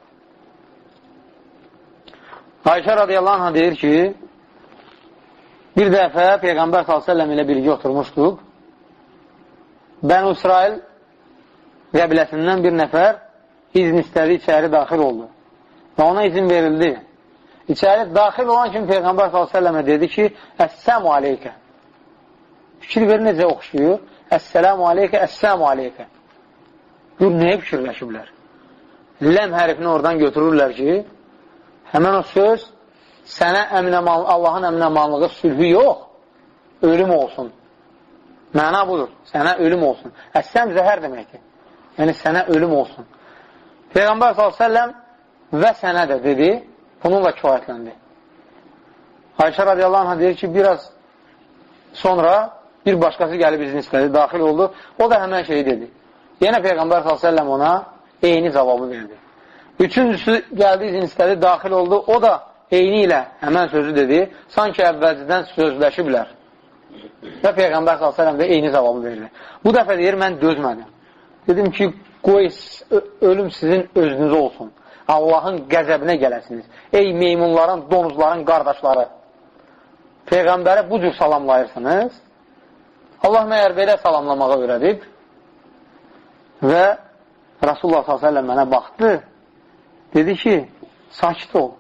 Ayşə radiyallahu anh deyir ki, bir dəfə Peyğəmbər sallallahu əleyhi və səlləm ilə birgə oturmuşduq. Bəni İsrail qəbiləsindən bir nəfər izin istədi, içəri daxil oldu. Və ona izin verildi. İçəri daxil olan kimi Peyğəmbər sallallahu əleyhi və səlləmə dedi ki, Əssəmu aleykə. Fikir verir necə oxşuyur? Əssəlamu aleykə, əssəmu aleykə. Gör, nəyə fikirləşiblər? Ləm hərfini oradan götürürlər ki, həmən o söz sənə əminəman, Allahın əminəmanlığı sülhü yox, ölüm olsun. Məna budur, sənə ölüm olsun. Əssəm zəhər deməkdir. Yəni, sənə ölüm olsun. Peyğəmbər sallallahu əleyhi və səlləm və sənə də dedi, bununla kifayətləndi. Ayşə radiyallahu anh deyir ki, biraz sonra bir başqası gəlib izin istədi, daxil oldu. O da həmən şeyi dedi. Yenə Peyğəmbər sallallahu əleyhi və səlləm ona eyni cavabı verdi. Üçüncüsü gəldi, izin istədi, daxil oldu. O da eyni ilə həmən sözü dedi. Sanki əvvəlcədən sözləşiblər. Və Peyğəmbər sallallahu əleyhi və səlləm də eyni cavabı verdi. Bu dəfə deyir, mən dözmədim. Dedim ki, qoy ölüm sizin özünüz olsun. Allahın qəzəbinə gələsiniz. Ey meymunların, donuzların qardaşları. Peyğəmbəri bu cür salamlayırsınız. Allah məyər belə salamlamağa öyrədib və Rasulullah sallallahu əleyhi və səlləm mənə baxdı, dedi ki, sakit ol.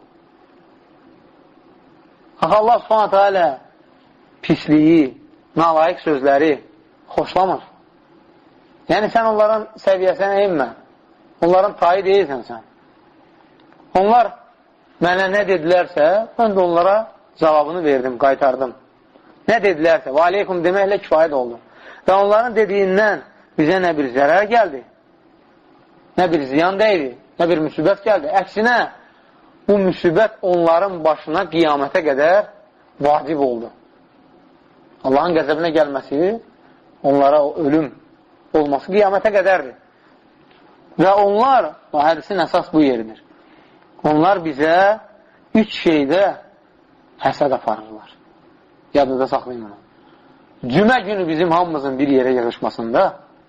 Axı Allah subhanətə alə pisliyi, nalayiq sözləri xoşlamır. Yəni, sən onların səviyyəsinə inmə. Onların tayı deyilsən sən. Onlar mənə nə dedilərsə, mən də onlara cavabını verdim, qaytardım. Nə dedilərsə, və aleykum deməklə kifayət oldu. Və onların dediyindən bizə nə bir zərər gəldi, nə bir ziyan dəydi, nə bir müsibət gəldi. Əksinə, bu müsibət onların başına qiyamətə qədər vacib oldu. Allahın qəzəbinə gəlməsi, onlara o ölüm olması qiyamətə qədərdir. Və onlar, o hədisin əsas bu yeridir. Onlar bizə üç şeydə həsəd aparırlar. Yadınıza saxlayın onu. Cümə günü bizim hamımızın bir yerə yığışmasında,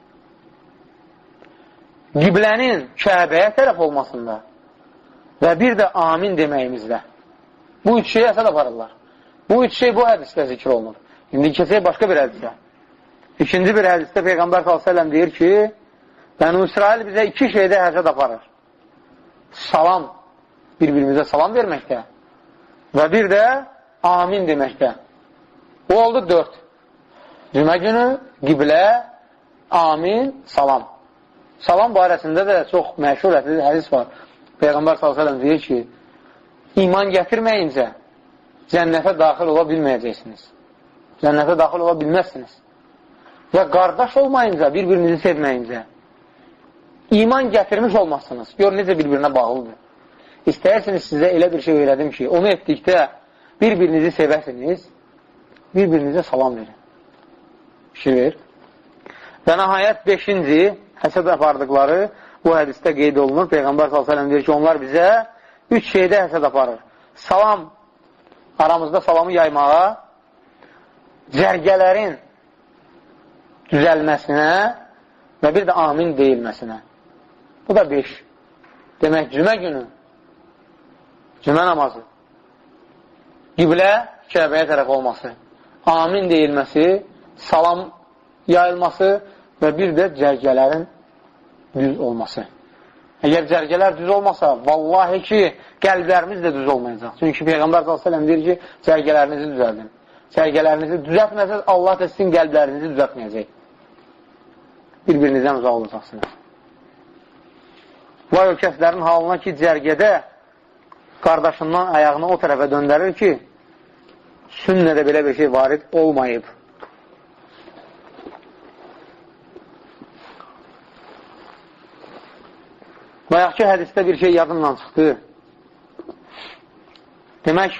qiblənin Kəbəyə tərəf olmasında və bir də amin deməyimizdə. Bu üç şey həsəd aparırlar. Bu üç şey bu hədisdə zikr olunur. İndi keçək başqa bir hədisə. İkinci bir hədisdə Peyğəmbər sallallahu əleyhi və səlləm deyir ki, Bəni İsrail bizə iki şeydə həsəd aparır. Salam, bir-birimizə salam verməkdə və bir də amin deməkdə. Bu oldu dörd. Cümə günü, qiblə, amin, salam. Salam barəsində də çox məşhur hədis var. Peyğəmbər sallallahu əleyhi və səlləm deyir ki, iman gətirməyincə cənnətə daxil ola bilməyəcəksiniz. Cənnətə daxil ola bilməzsiniz. Və qardaş olmayınca, bir-birinizi sevməyincə iman gətirmiş olmazsınız. Gör, necə bir-birinə bağlıdır. İstəyirsiniz sizə elə bir şey öyrədim ki, onu etdikdə bir-birinizi sevəsiniz, bir-birinizə salam verin. Fikir ver. Və nəhayət beşinci həsəd apardıqları bu hədisdə qeyd olunur. Peyğəmbər sallallahu əleyhi və səlləm deyir ki, onlar bizə üç şeydə həsəd aparır. Salam, aramızda salamı yaymağa, cərgələrin düzəlməsinə və bir də amin deyilməsinə. Bu da beş. Demək, cümə günü, cümə namazı, qiblə Kəbəyə tərəf olması, amin deyilməsi, salam yayılması və bir də cərgələrin düz olması. Əgər cərgələr düz olmasa, vallahi ki, qəlblərimiz də düz olmayacaq. Çünki Peyğəmbər sallallahu əleyhi və səlləm deyir ki, cərgələrinizi düzəldin. Cərgələrinizi düzəltməsəz, Allah da sizin qəlblərinizi düzəltməyəcək. Bir-birinizdən uzaq olacaqsınız. Vay o kəslərin halına ki, cərgədə qardaşından ayağını o tərəfə döndərir ki, sünnədə belə bir şey varid olmayıb. Bayaqki hədisdə bir şey yadımdan çıxdı. Demək,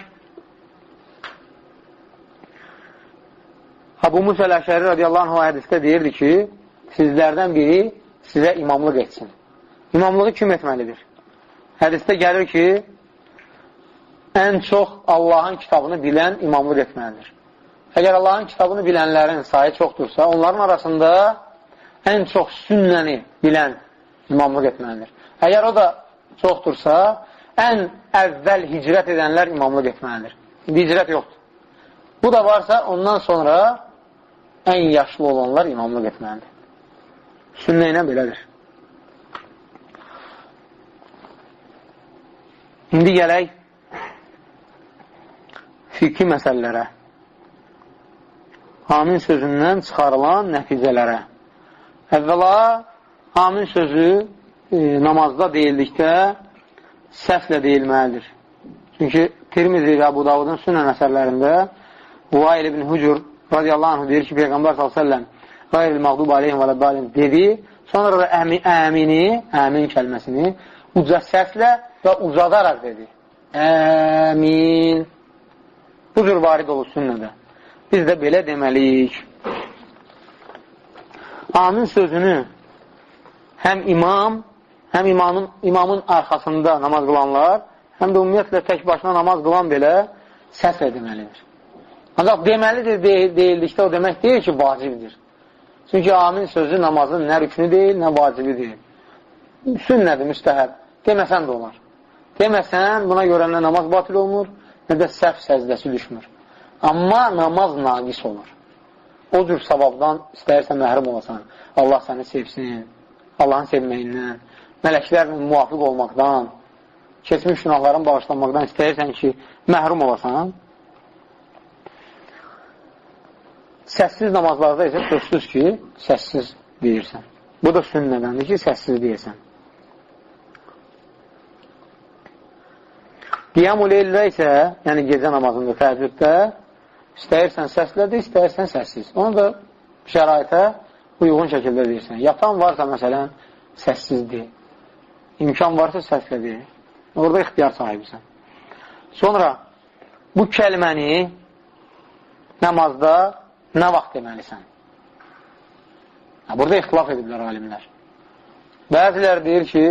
Əbu Musa Əl-Əşəri radiyallahu anh o hədisdə deyirdi ki, sizlərdən biri sizə imamlıq etsin. İmamlığı kim etməlidir? Hədisdə gəlir ki, ən çox Allahın kitabını bilən imamlıq etməlidir. Əgər Allahın kitabını bilənlərin sayı çoxdursa, onların arasında ən çox sünnəni bilən imamlıq etməlidir. Əgər o da çoxdursa, ən əvvəl hicrət edənlər imamlıq etməlidir. İndi hicrət yoxdur. Bu da varsa, ondan sonra ən yaşlı olanlar imamlıq etməlidir. Sünnə ilə belədir. İndi gələk fiqhi məsələlərə. Amin sözündən çıxarılan nəticələrə. Əvvəla, amin sözü e, namazda deyildikdə səslə deyilməlidir. Çünki Tirmizi və Abu Davudun Sünnən əsərlərində Vail ibn Hucur radiyallahu anh deyir ki, Peyğəmbər sallallahu əleyhi və səlləm Qayril məğdub aleyhim və ləddalin dedi. Sonra da əmi, əmini, əmin kəlməsini uca səslə və uzadaraq dedi. Əmin. Bu cür varid olur sünnədə. Biz də belə deməliyik. Amin sözünü həm imam, həm imamın, imamın arxasında namaz qılanlar, həm də ümumiyyətlə tək başına namaz qılan belə səslə deməlidir. Ancaq deməlidir deyil, deyildikdə o demək deyil ki, vacibdir. Çünki amin sözü namazın nə rükünü deyil, nə vacibi deyil. Sünnədir, müstəhəb. Deməsən də olar. Deməsən, buna görə nə namaz batil olmur, nə də səhv səzdəsi düşmür. Amma namaz naqis olur. O cür savabdan istəyirsən məhrum olasan, Allah səni sevsin, Allahın sevməyindən, mələklərlə müvafiq olmaqdan, keçmiş günahların bağışlanmaqdan istəyirsən ki, məhrum olasan, səssiz namazlarda isə sözsüz ki, səssiz deyirsən. Bu da sünnədəndir ki, səssiz deyirsən. Qiyam-ı leylə isə, yəni gecə namazında, təəccüddə, istəyirsən səslədir, istəyirsən səssiz. Onu da şəraitə uyğun şəkildə deyirsən. Yatan varsa, məsələn, səssizdir. İmkan varsa səslədir. Orada ixtiyar sahibisən. Sonra bu kəlməni namazda nə vaxt deməlisən? Burada ixtilaf ediblər alimlər. Bəzilər deyir ki,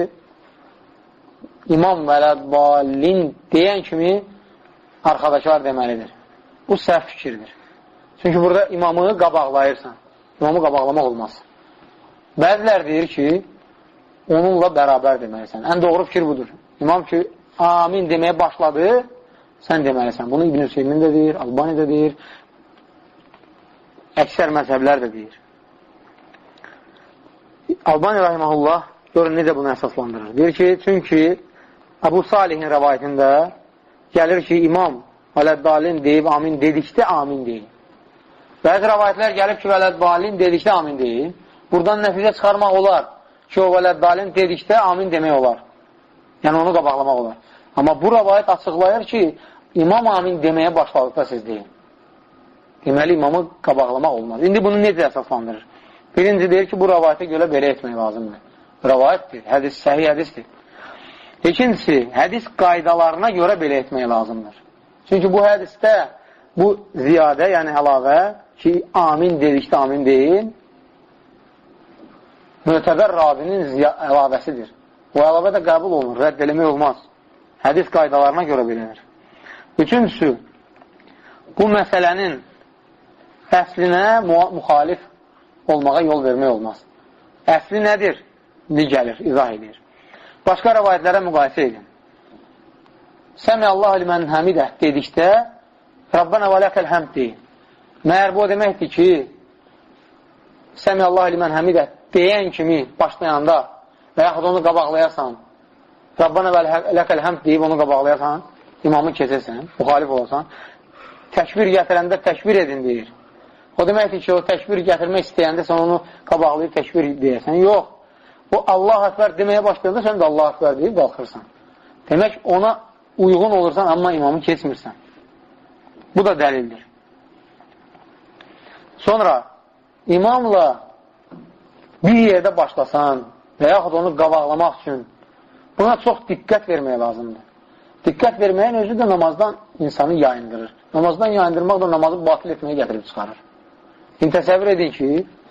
İmam vələddallin deyən kimi arxadakılar deməlidir. Bu səhv fikirdir. Çünki burada imamı qabaqlayırsan. İmamı qabaqlamaq olmaz. Bəzilər deyir ki, onunla bərabər deməlisən. Ən doğru fikir budur. İmam ki, amin deməyə başladı, sən deməlisən. Bunu İbn-i Hüseymin də deyir, Albani də deyir, əksər məzhəblər də deyir. Albani rahiməhullah görün necə bunu əsaslandırır. Deyir ki, çünki Əbu Salihin rəvayətində gəlir ki, imam vələddalin deyib amin dedikdə amin deyil. Bəzi rəvayətlər gəlib ki, vələddalin dedikdə amin deyil. Buradan nəticə çıxarmaq olar ki, o vələddalin dedikdə amin demək olar. Yəni onu qabaqlamaq olar. Amma bu rəvayət açıqlayır ki, imam amin deməyə başladıqda siz deyin. Deməli, imamı qabaqlamaq olmaz. İndi bunu necə əsaslandırır? Birinci deyir ki, bu rəvayətə görə belə etmək lazımdır. Rəvayətdir, hədis, səhih hədisdir. İkincisi, hədis qaydalarına görə belə etmək lazımdır. Çünki bu hədisdə bu ziyadə, yəni əlavə ki, amin dedikdə amin deyil, mötəbər ravinin əlavəsidir. Bu əlavə də qəbul olunur, rədd eləmək olmaz. Hədis qaydalarına görə belədir. Üçüncüsü, bu məsələnin əslinə müxalif olmağa yol vermək olmaz. Əsli nədir? Ne gəlir, izah edir. Başqa rəvayətlərə müqayisə edin. Səmi-Allahu limən həmidə dedikdə Rabbana və ləkəl həmd deyin. Məyər bu o deməkdir ki, Səmi-Allahu limən həmidə deyən kimi başlayanda və yaxud onu qabaqlayasan, Rabbana və ləkəl həmd deyib onu qabaqlayasan, imamı keçəsən, müxalif olasan, təkbir gətirəndə təkbir edin deyir. O deməkdir ki, o təkbir gətirmək istəyəndə sən onu qabaqlayıb təkbir deyəsən. Yox. O Allah Əkbər deməyə başlayanda sən də Allah Əkbər deyib qalxırsan. Demək, ona uyğun olursan, amma imamı keçmirsən. Bu da dəlildir. Sonra, imamla bir yerdə başlasan və yaxud onu qabaqlamaq üçün buna çox diqqət vermək lazımdır. Diqqət verməyin özü də namazdan insanı yayındırır. Namazdan yayındırmaq da namazı batil etməyə gətirib çıxarır. İndi təsəvvür edin ki,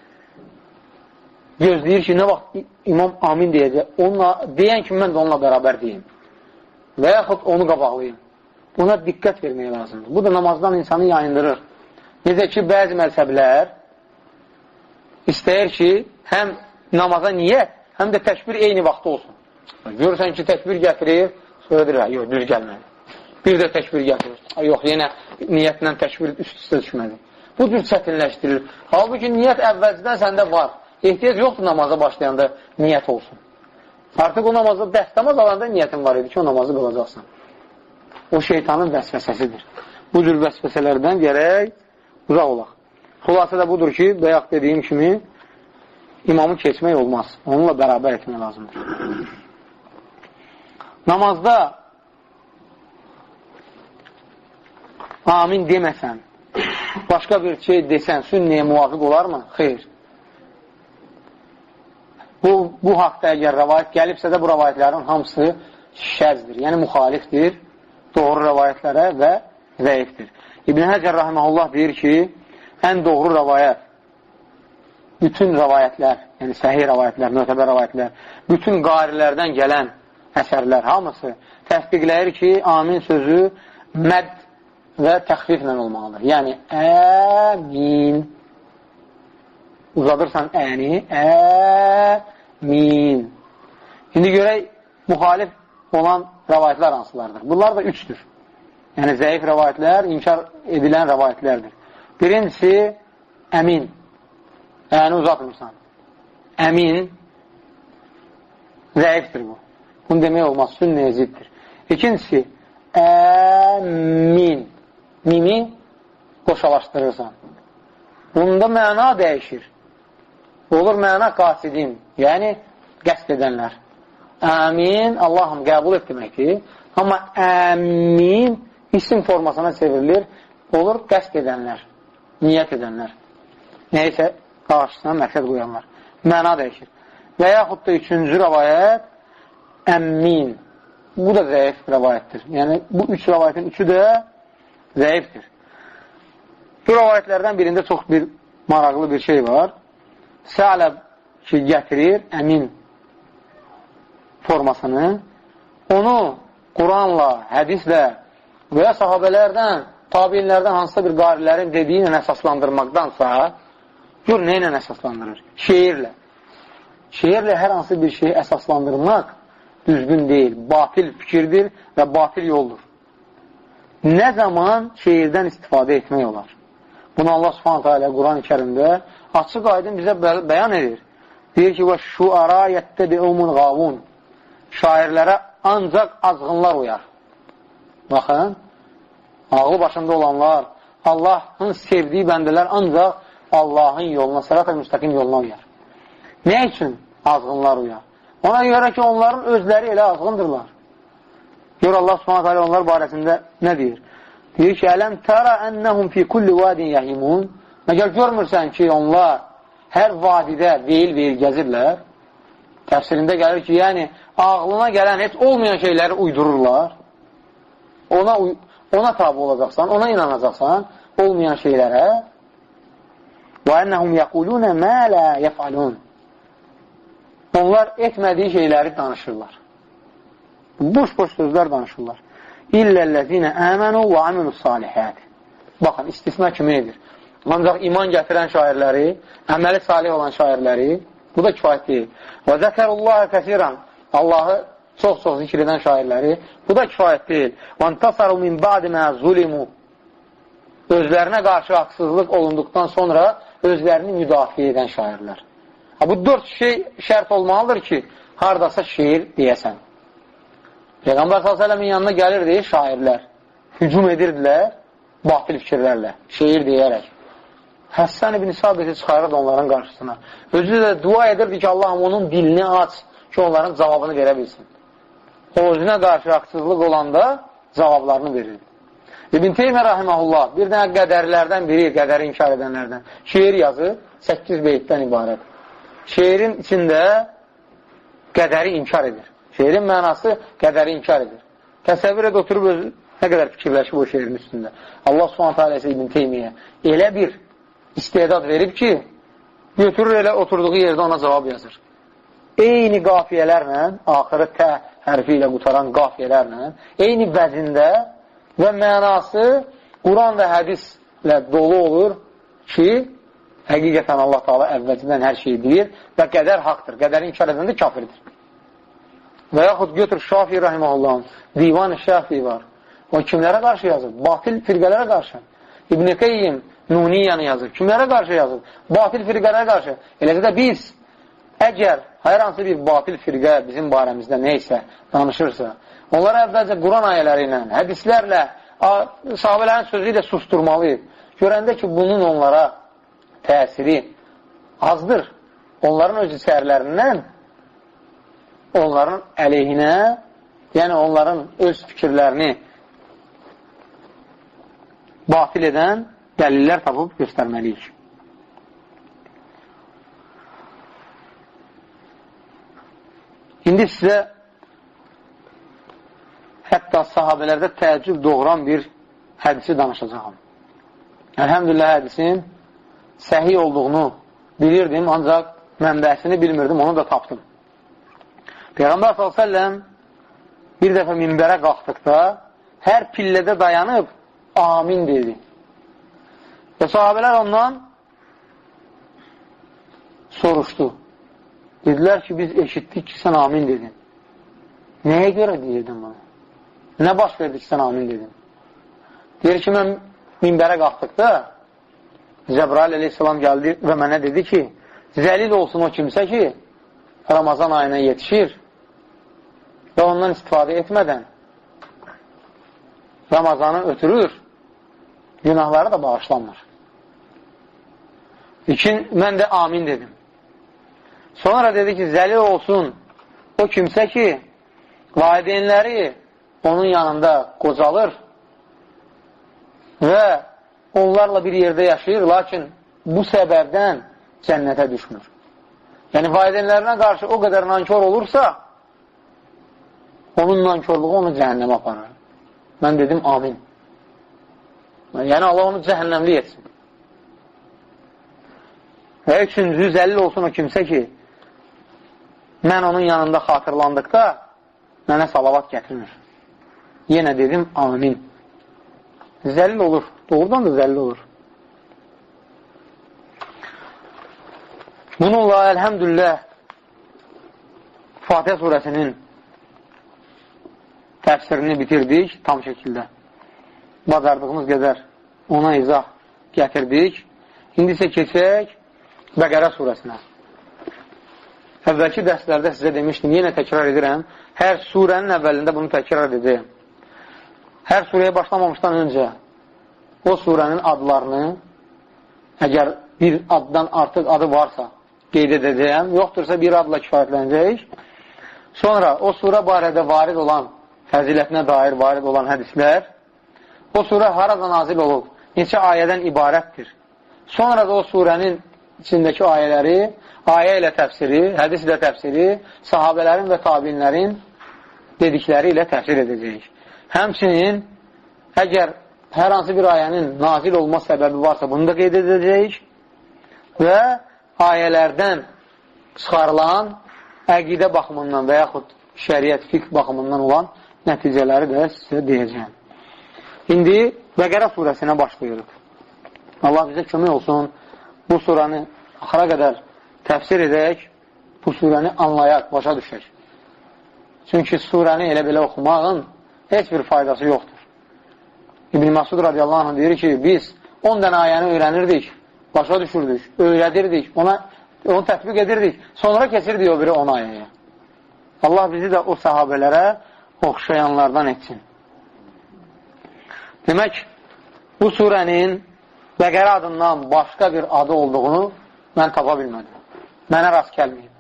gözləyir ki, nə vaxt imam amin deyəcək, onunla, deyən kimi mən də onunla bərabər deyim. Və yaxud onu qabaqlayım. Buna diqqət verməyə lazımdır. Bu da namazdan insanı yayındırır. Necə ki, bəzi məzhəblər istəyir ki, həm namaza niyyət, həm də təkbir eyni vaxtda olsun. Görürsən ki, təkbir gətirir, sonra deyir, yox, düz gəlmədi. Bir də təkbir gətirir. Yox, yenə niyyətlə təkbir üst-üstə düşmədi. Bu cür çətinləşdirilir. Halbuki niyyət əvvəlcədən səndə var. Ehtiyac yoxdur namaza başlayanda niyyət olsun. Artıq o namazda dəstəmaz alanda niyyətin var idi ki, o namazı qılacaqsan. O şeytanın vəsvəsəsidir. Bu cür vəsvəsələrdən gərək uzaq olaq. Xülasə də budur ki, bayaq dediyim kimi imamı keçmək olmaz. Onunla bərabər etmək lazımdır. Namazda amin deməsən, başqa bir şey desən, sünnəyə müvafiq olarmı? Xeyr. Bu, bu haqda əgər rəvayət gəlibsə də bu rəvayətlərin hamısı şəzdir, yəni müxalifdir doğru rəvayətlərə və zəifdir. İbn Həcər Rahiməhullah deyir ki, ən doğru rəvayət, bütün rəvayətlər, yəni səhih rəvayətlər, mötəbər rəvayətlər, bütün qarilərdən gələn əsərlər hamısı təsdiqləyir ki, amin sözü məd və təxfiflə olmalıdır. Yəni, əmin. Uzadırsan əni, əmin. İndi görək, müxalif olan rəvayətlər hansılardır. Bunlar da üçdür. Yəni, zəif rəvayətlər, inkar edilən rəvayətlərdir. Birincisi, əmin. Yəni, uzatmırsan. Əmin, zəifdir bu. Bunu demək olmaz, sünnəyə ziddir. İkincisi, əmin. Mimi qoşalaşdırırsan. Bunda məna dəyişir. Olur məna qasidin, yəni qəsd edənlər. Əmin, Allahım qəbul et deməkdir. Amma əmin isim formasına çevrilir, olur qəsd edənlər, niyyət edənlər. Neysə, qarşısına məqsəd qoyanlar. Məna dəyişir. Və yaxud da üçüncü rəvayət, əmmin. Bu da zəif rəvayətdir. Yəni, bu üç rəvayətin üçü də zəifdir. Bu rəvayətlərdən birində çox bir maraqlı bir şey var. Sə'ləb ki, gətirir əmin formasını. Onu Quranla, hədislə və ya sahabələrdən, tabiinlərdən hansısa bir qarilərin dediyi ilə əsaslandırmaqdansa, gör nə ilə əsaslandırır? Şeirlə. Şeirlə hər hansı bir şeyi əsaslandırmaq düzgün deyil, batil fikirdir və batil yoldur. Nə zaman şeirdən istifadə etmək olar? Bunu Allah Subhanahu taala Quran-ı Kərimdə açıq aydın bizə bəyan edir. Deyir ki, "Şuara yettebi'umul gavun." Şairlərə ancaq azğınlar uyar. Baxın, ağlı başında olanlar, Allahın sevdiyi bəndələr ancaq Allahın yoluna, sırat-ı müstəqim yoluna uyar. Nə üçün azğınlar uyar? Ona görə ki, onların özləri elə azğındırlar. Gör Allah Subhanahu taala onlar barəsində nə deyir? Deyir ki, "Ələm tara ennehum fi kulli vadin yahimun." Məgər görmürsən ki, onlar hər vadidə veyil-veyil gəzirlər? Təfsirində gəlir ki, yəni ağlına gələn heç olmayan şeyləri uydururlar. Ona ona tabi olacaqsan, ona inanacaqsan, olmayan şeylərə. "Və ennehum yəqulun ma la yef'alun." Onlar etmədiyi şeyləri danışırlar. Boş-boş sözlər danışırlar. İllellezine amenu və amilus salihat. Baxın, istisna kimi edir. Ancaq iman gətirən şairləri, əməli salih olan şairləri, bu da kifayət deyil. Və zəkərullaha kəsiran, Allahı çox-çox zikr edən şairləri, bu da kifayət deyil. Və intasaru min ba'di mə zulimu. Özlərinə qarşı haqsızlıq olunduqdan sonra özlərini müdafiə edən şairlər. Bu dörd şey şərt olmalıdır ki, haradasa şeir deyəsən. Peyğəmbər sallallahu əleyhi və səlləmin yanına gəlirdi şairlər, hücum edirdilər batil fikirlərlə, şeir deyərək. Həssən ibn Sabiti çıxarırdı onların qarşısına. Özü də dua edirdi ki, Allahım onun dilini aç ki, onların cavabını verə bilsin. O özünə qarşı haqsızlıq olanda cavablarını verirdi. İbn Teymiyyə Rahiməhullah bir dənə qədərlərdən biri, qədəri inkar edənlərdən şeir yazır, səkkiz beytdən ibarət. Şeirin içində qədəri inkar edir. Şeirin mənası qədəri inkar edir. Təsəvvür et, oturub özü nə qədər fikirləşib o şeirin üstündə. Allah Subhanahu taala İbn Teymiyyə elə bir istedad verib ki, götürür elə oturduğu yerdə ona cavab yazır. Eyni qafiyələrlə, axırı tə hərfi ilə qutaran qafiyələrlə, eyni vəzində və mənası Quran və hədislə dolu olur ki, həqiqətən Allah Taala əvvəlcədən hər şeyi deyir və qədər haqdır. Qədəri inkar edəndə kafirdir. Və yaxud götür Şafii Rahiməhullahın Divan-ı Şafii var. O kimlərə qarşı yazır? Batil firqələrə qarşı. İbn-i Qeyyim Nuniyyəni yazır. Kimlərə qarşı yazır? Batil firqələrə qarşı. Eləcə də biz, əgər hər hansı bir batil firqə bizim barəmizdə neysə danışırsa, onları əvvəlcə Quran ayələri ilə, hədislərlə, sahabələrin sözü ilə susturmalıyıq. Görəndə ki, bunun onlara təsiri azdır. Onların öz içərilərindən onların əleyhinə, yəni onların öz fikirlərini batil edən dəlillər tapıb göstərməliyik. İndi sizə hətta sahabələrdə təəccüb doğuran bir hədisi danışacağım. Əlhəmdülillah hədisin səhi olduğunu bilirdim, ancaq mənbəsini bilmirdim, onu da tapdım. Peyğəmbər sallallahu əleyhi və səlləm bir dəfə minbərə qalxdıqda hər pillədə dayanıb amin dedi. Və sahabələr ondan soruşdu. Dedilər ki, biz eşitdik ki, sən amin dedin. Nəyə görə deyirdin bunu? Nə baş verdi ki, sən amin dedin? Deyir ki, mən minbərə qalxdıqda Cəbrail əleyhissalam gəldi və mənə dedi ki, zəlil olsun o kimsə ki, Ramazan ayına yetişir və ondan istifadə etmədən Ramazanı ötürür, günahları da bağışlanmır. İkin, mən də amin dedim. Sonra dedi ki, zəlil olsun o kimsə ki, valideynləri onun yanında qocalır və onlarla bir yerdə yaşayır, lakin bu səbəbdən cənnətə düşmür. Yəni, valideynlərinə qarşı o qədər nankor olursa, onun nankorluğu onu cəhənnəmə aparır. Mən dedim, amin. Yəni, Allah onu cəhənnəmli etsin. Və üçüncü, zəlil olsun o kimsə ki, mən onun yanında xatırlandıqda mənə salavat gətirir. Yenə dedim, amin. Zəlil olur. Doğrudan da zəlil olur. Bununla, əlhəmdülillah, Fatihə surəsinin təfsirini bitirdik tam şəkildə. Bacardığımız qədər ona izah gətirdik. İndi isə keçək Bəqərə surəsinə. Əvvəlki dərslərdə sizə demişdim, yenə təkrar edirəm. Hər surənin əvvəlində bunu təkrar edəcəyim. Hər surəyə başlamamışdan öncə o surənin adlarını, əgər bir addan artıq adı varsa, qeyd edəcəyəm. Yoxdursa bir adla kifayətlənəcəyik. Sonra o surə barədə varid olan, fəzilətinə dair varid olan hədislər, o surə harada nazil olub, neçə ayədən ibarətdir. Sonra da o surənin içindəki ayələri, ayə ilə təfsiri, hədis ilə təfsiri, sahabələrin və tabinlərin dedikləri ilə təfsir edəcəyik. Həmçinin, əgər hər hansı bir ayənin nazil olma səbəbi varsa, bunu da qeyd edəcəyik və ayələrdən çıxarılan əqidə baxımından və yaxud şəriət, fiqh baxımından olan nəticələri də sizə deyəcəyim. İndi Bəqərə surəsinə başlayırıq. Allah bizə kömək olsun, bu surəni axıra qədər təfsir edək, bu surəni anlayaq, başa düşək. Çünki surəni elə belə oxumağın heç bir faydası yoxdur. İbn Məsud radiyallahu anh deyir ki, biz on dənə ayəni öyrənirdik, başa düşürdük, öyrədirdik, ona, onu tətbiq edirdik, sonra kesirdik o biri on ayəyə. Allah bizi də o sahabələrə oxşayanlardan etsin. Demək, bu surənin Bəqərə adından başqa bir adı olduğunu mən tapa bilmədim. Mənə rast gəlməyib.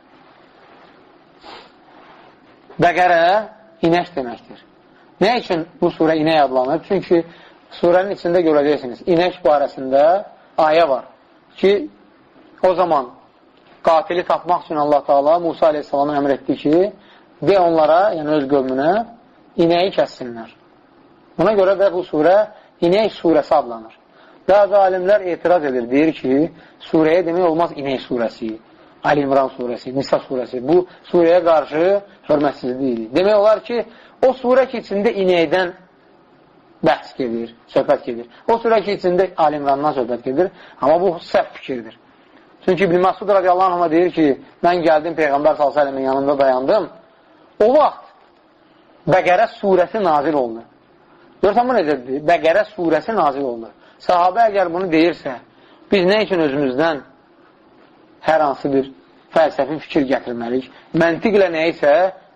Bəqərə inək deməkdir. Nə üçün bu surə inək adlanır? Çünki surənin içində görəcəksiniz, inək barəsində ayə var ki, o zaman qatili tapmaq üçün Allah Teala Musa aleyhissalama əmr etdi ki, de onlara, yəni öz qövmünə, inəyi kəssinlər. Buna görə də bu surə inək surəsi adlanır. Bəzi alimlər etiraz edir, deyir ki, surəyə demək olmaz inək surəsi, Ali İmran surəsi, Nisa surəsi. Bu surəyə qarşı hörmətsizliyidir. Demək olar ki, o surə ki, içində inəkdən bəhs gedir, söhbət gedir. O surə ki, içində Ali İmrandan söhbət gedir. Amma bu səhv fikirdir. Çünki İbn Məsud radiyallahu anh deyir ki, mən gəldim Peyğəmbər sallallahu əleyhi və səlləmin yanında dayandım. O vaxt Bəqərə surəsi nazil oldu. Görsən bu necədir? Bəqərə surəsi nazil oldu. Sahabə əgər bunu deyirsə, biz nə üçün özümüzdən hər hansı bir fəlsəfi fikir gətirməliyik? Məntiqlə nə isə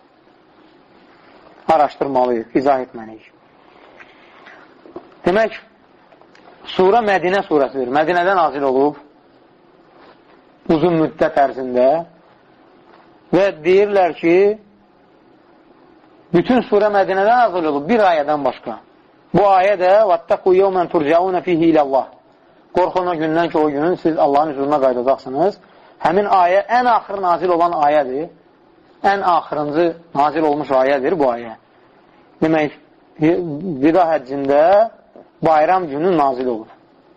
araşdırmalıyıq, izah etməliyik. Demək, surə Mədinə surəsidir. Mədinədən nazil olub uzun müddət ərzində və deyirlər ki, bütün surə Mədinədən nazil olub bir ayədən başqa. Bu ayə də وَاتَّقُوا يَوْمًا تُرْجَعُونَ فِيهِ إِلَى اللّٰهِ Qorxun o gündən ki, o gün siz Allahın huzuruna qayıdacaqsınız. Həmin ayə ən axır nazil olan ayədir. Ən axırıncı nazil olmuş ayədir bu ayə. Demək, vida həccində bayram günü nazil olur.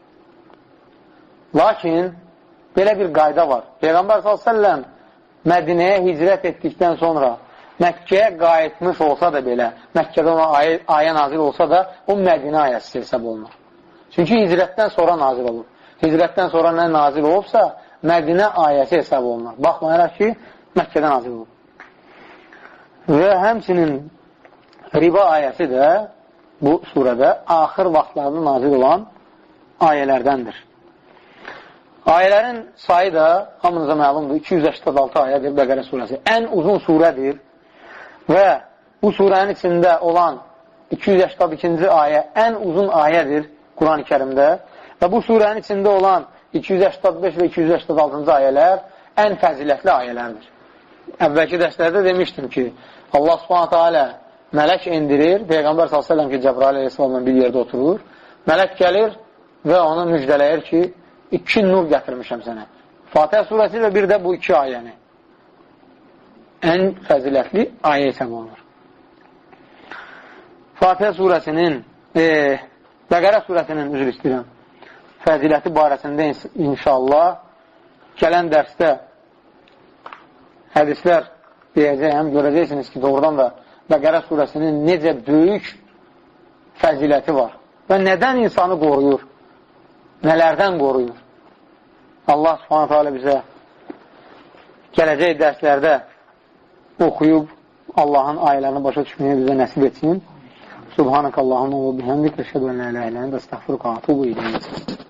Lakin, belə bir qayda var. Peyğəmbər sallallahu əleyhi və səlləm Mədinəyə hicrət etdikdən sonra Məkkəyə qayıtmış olsa da belə, Məkkədə ona ayə, ayə nazil olsa da, o Mədinə ayəsi hesab olunur. Çünki hicrətdən sonra nazil olur. Hicrətdən sonra nə nazil olubsa, Mədinə ayəsi hesab olunur. Baxmayaraq ki, Məkkədə nazil olur. Və həmçinin riba ayəsi də bu surədə axır vaxtlarda nazil olan ayələrdəndir. Ayələrin sayı da hamınıza məlumdur. iki yüz səksən altı ayədir Bəqərə surəsi. Ən uzun surədir və bu surənin içində olan iki yüz səksən ikinci ayə ən uzun ayədir Quran-ı Kərimdə və bu surənin içində olan iki yüz səksən beş və iki yüz səksən altıncı ayələr ən fəzilətli ayələrdir. Əvvəlki dərslərdə demişdim ki, Allah subhanətə alə mələk endirir, Peyğəmbər sallallahu əleyhi və səlləm ki, Cəbrail əleyhissalamla bir yerdə oturur, mələk gəlir və ona müjdələyir ki, iki nur gətirmişəm sənə. Fatihə surəsi və bir də bu iki ayəni. Ən fəzilətli ayə hesab olunur. Fatihə surəsinin, e, Bəqərə surəsinin, üzr istəyirəm, fəziləti barəsində inşallah gələn dərsdə hədislər deyəcəyəm, görəcəksiniz ki, doğrudan da Bəqərə surəsinin necə böyük fəziləti var və nədən insanı qoruyur, nələrdən qoruyur. Allah subhanətə alə bizə gələcək dərslərdə oxuyub Allahın ayələrini başa düşməyə bizə nəsib etsin. Subhanəkəllahumma və bihəmdik, əşhədu ən la ilahə illə əntə, əstəğfiruka və etûbu ileyk.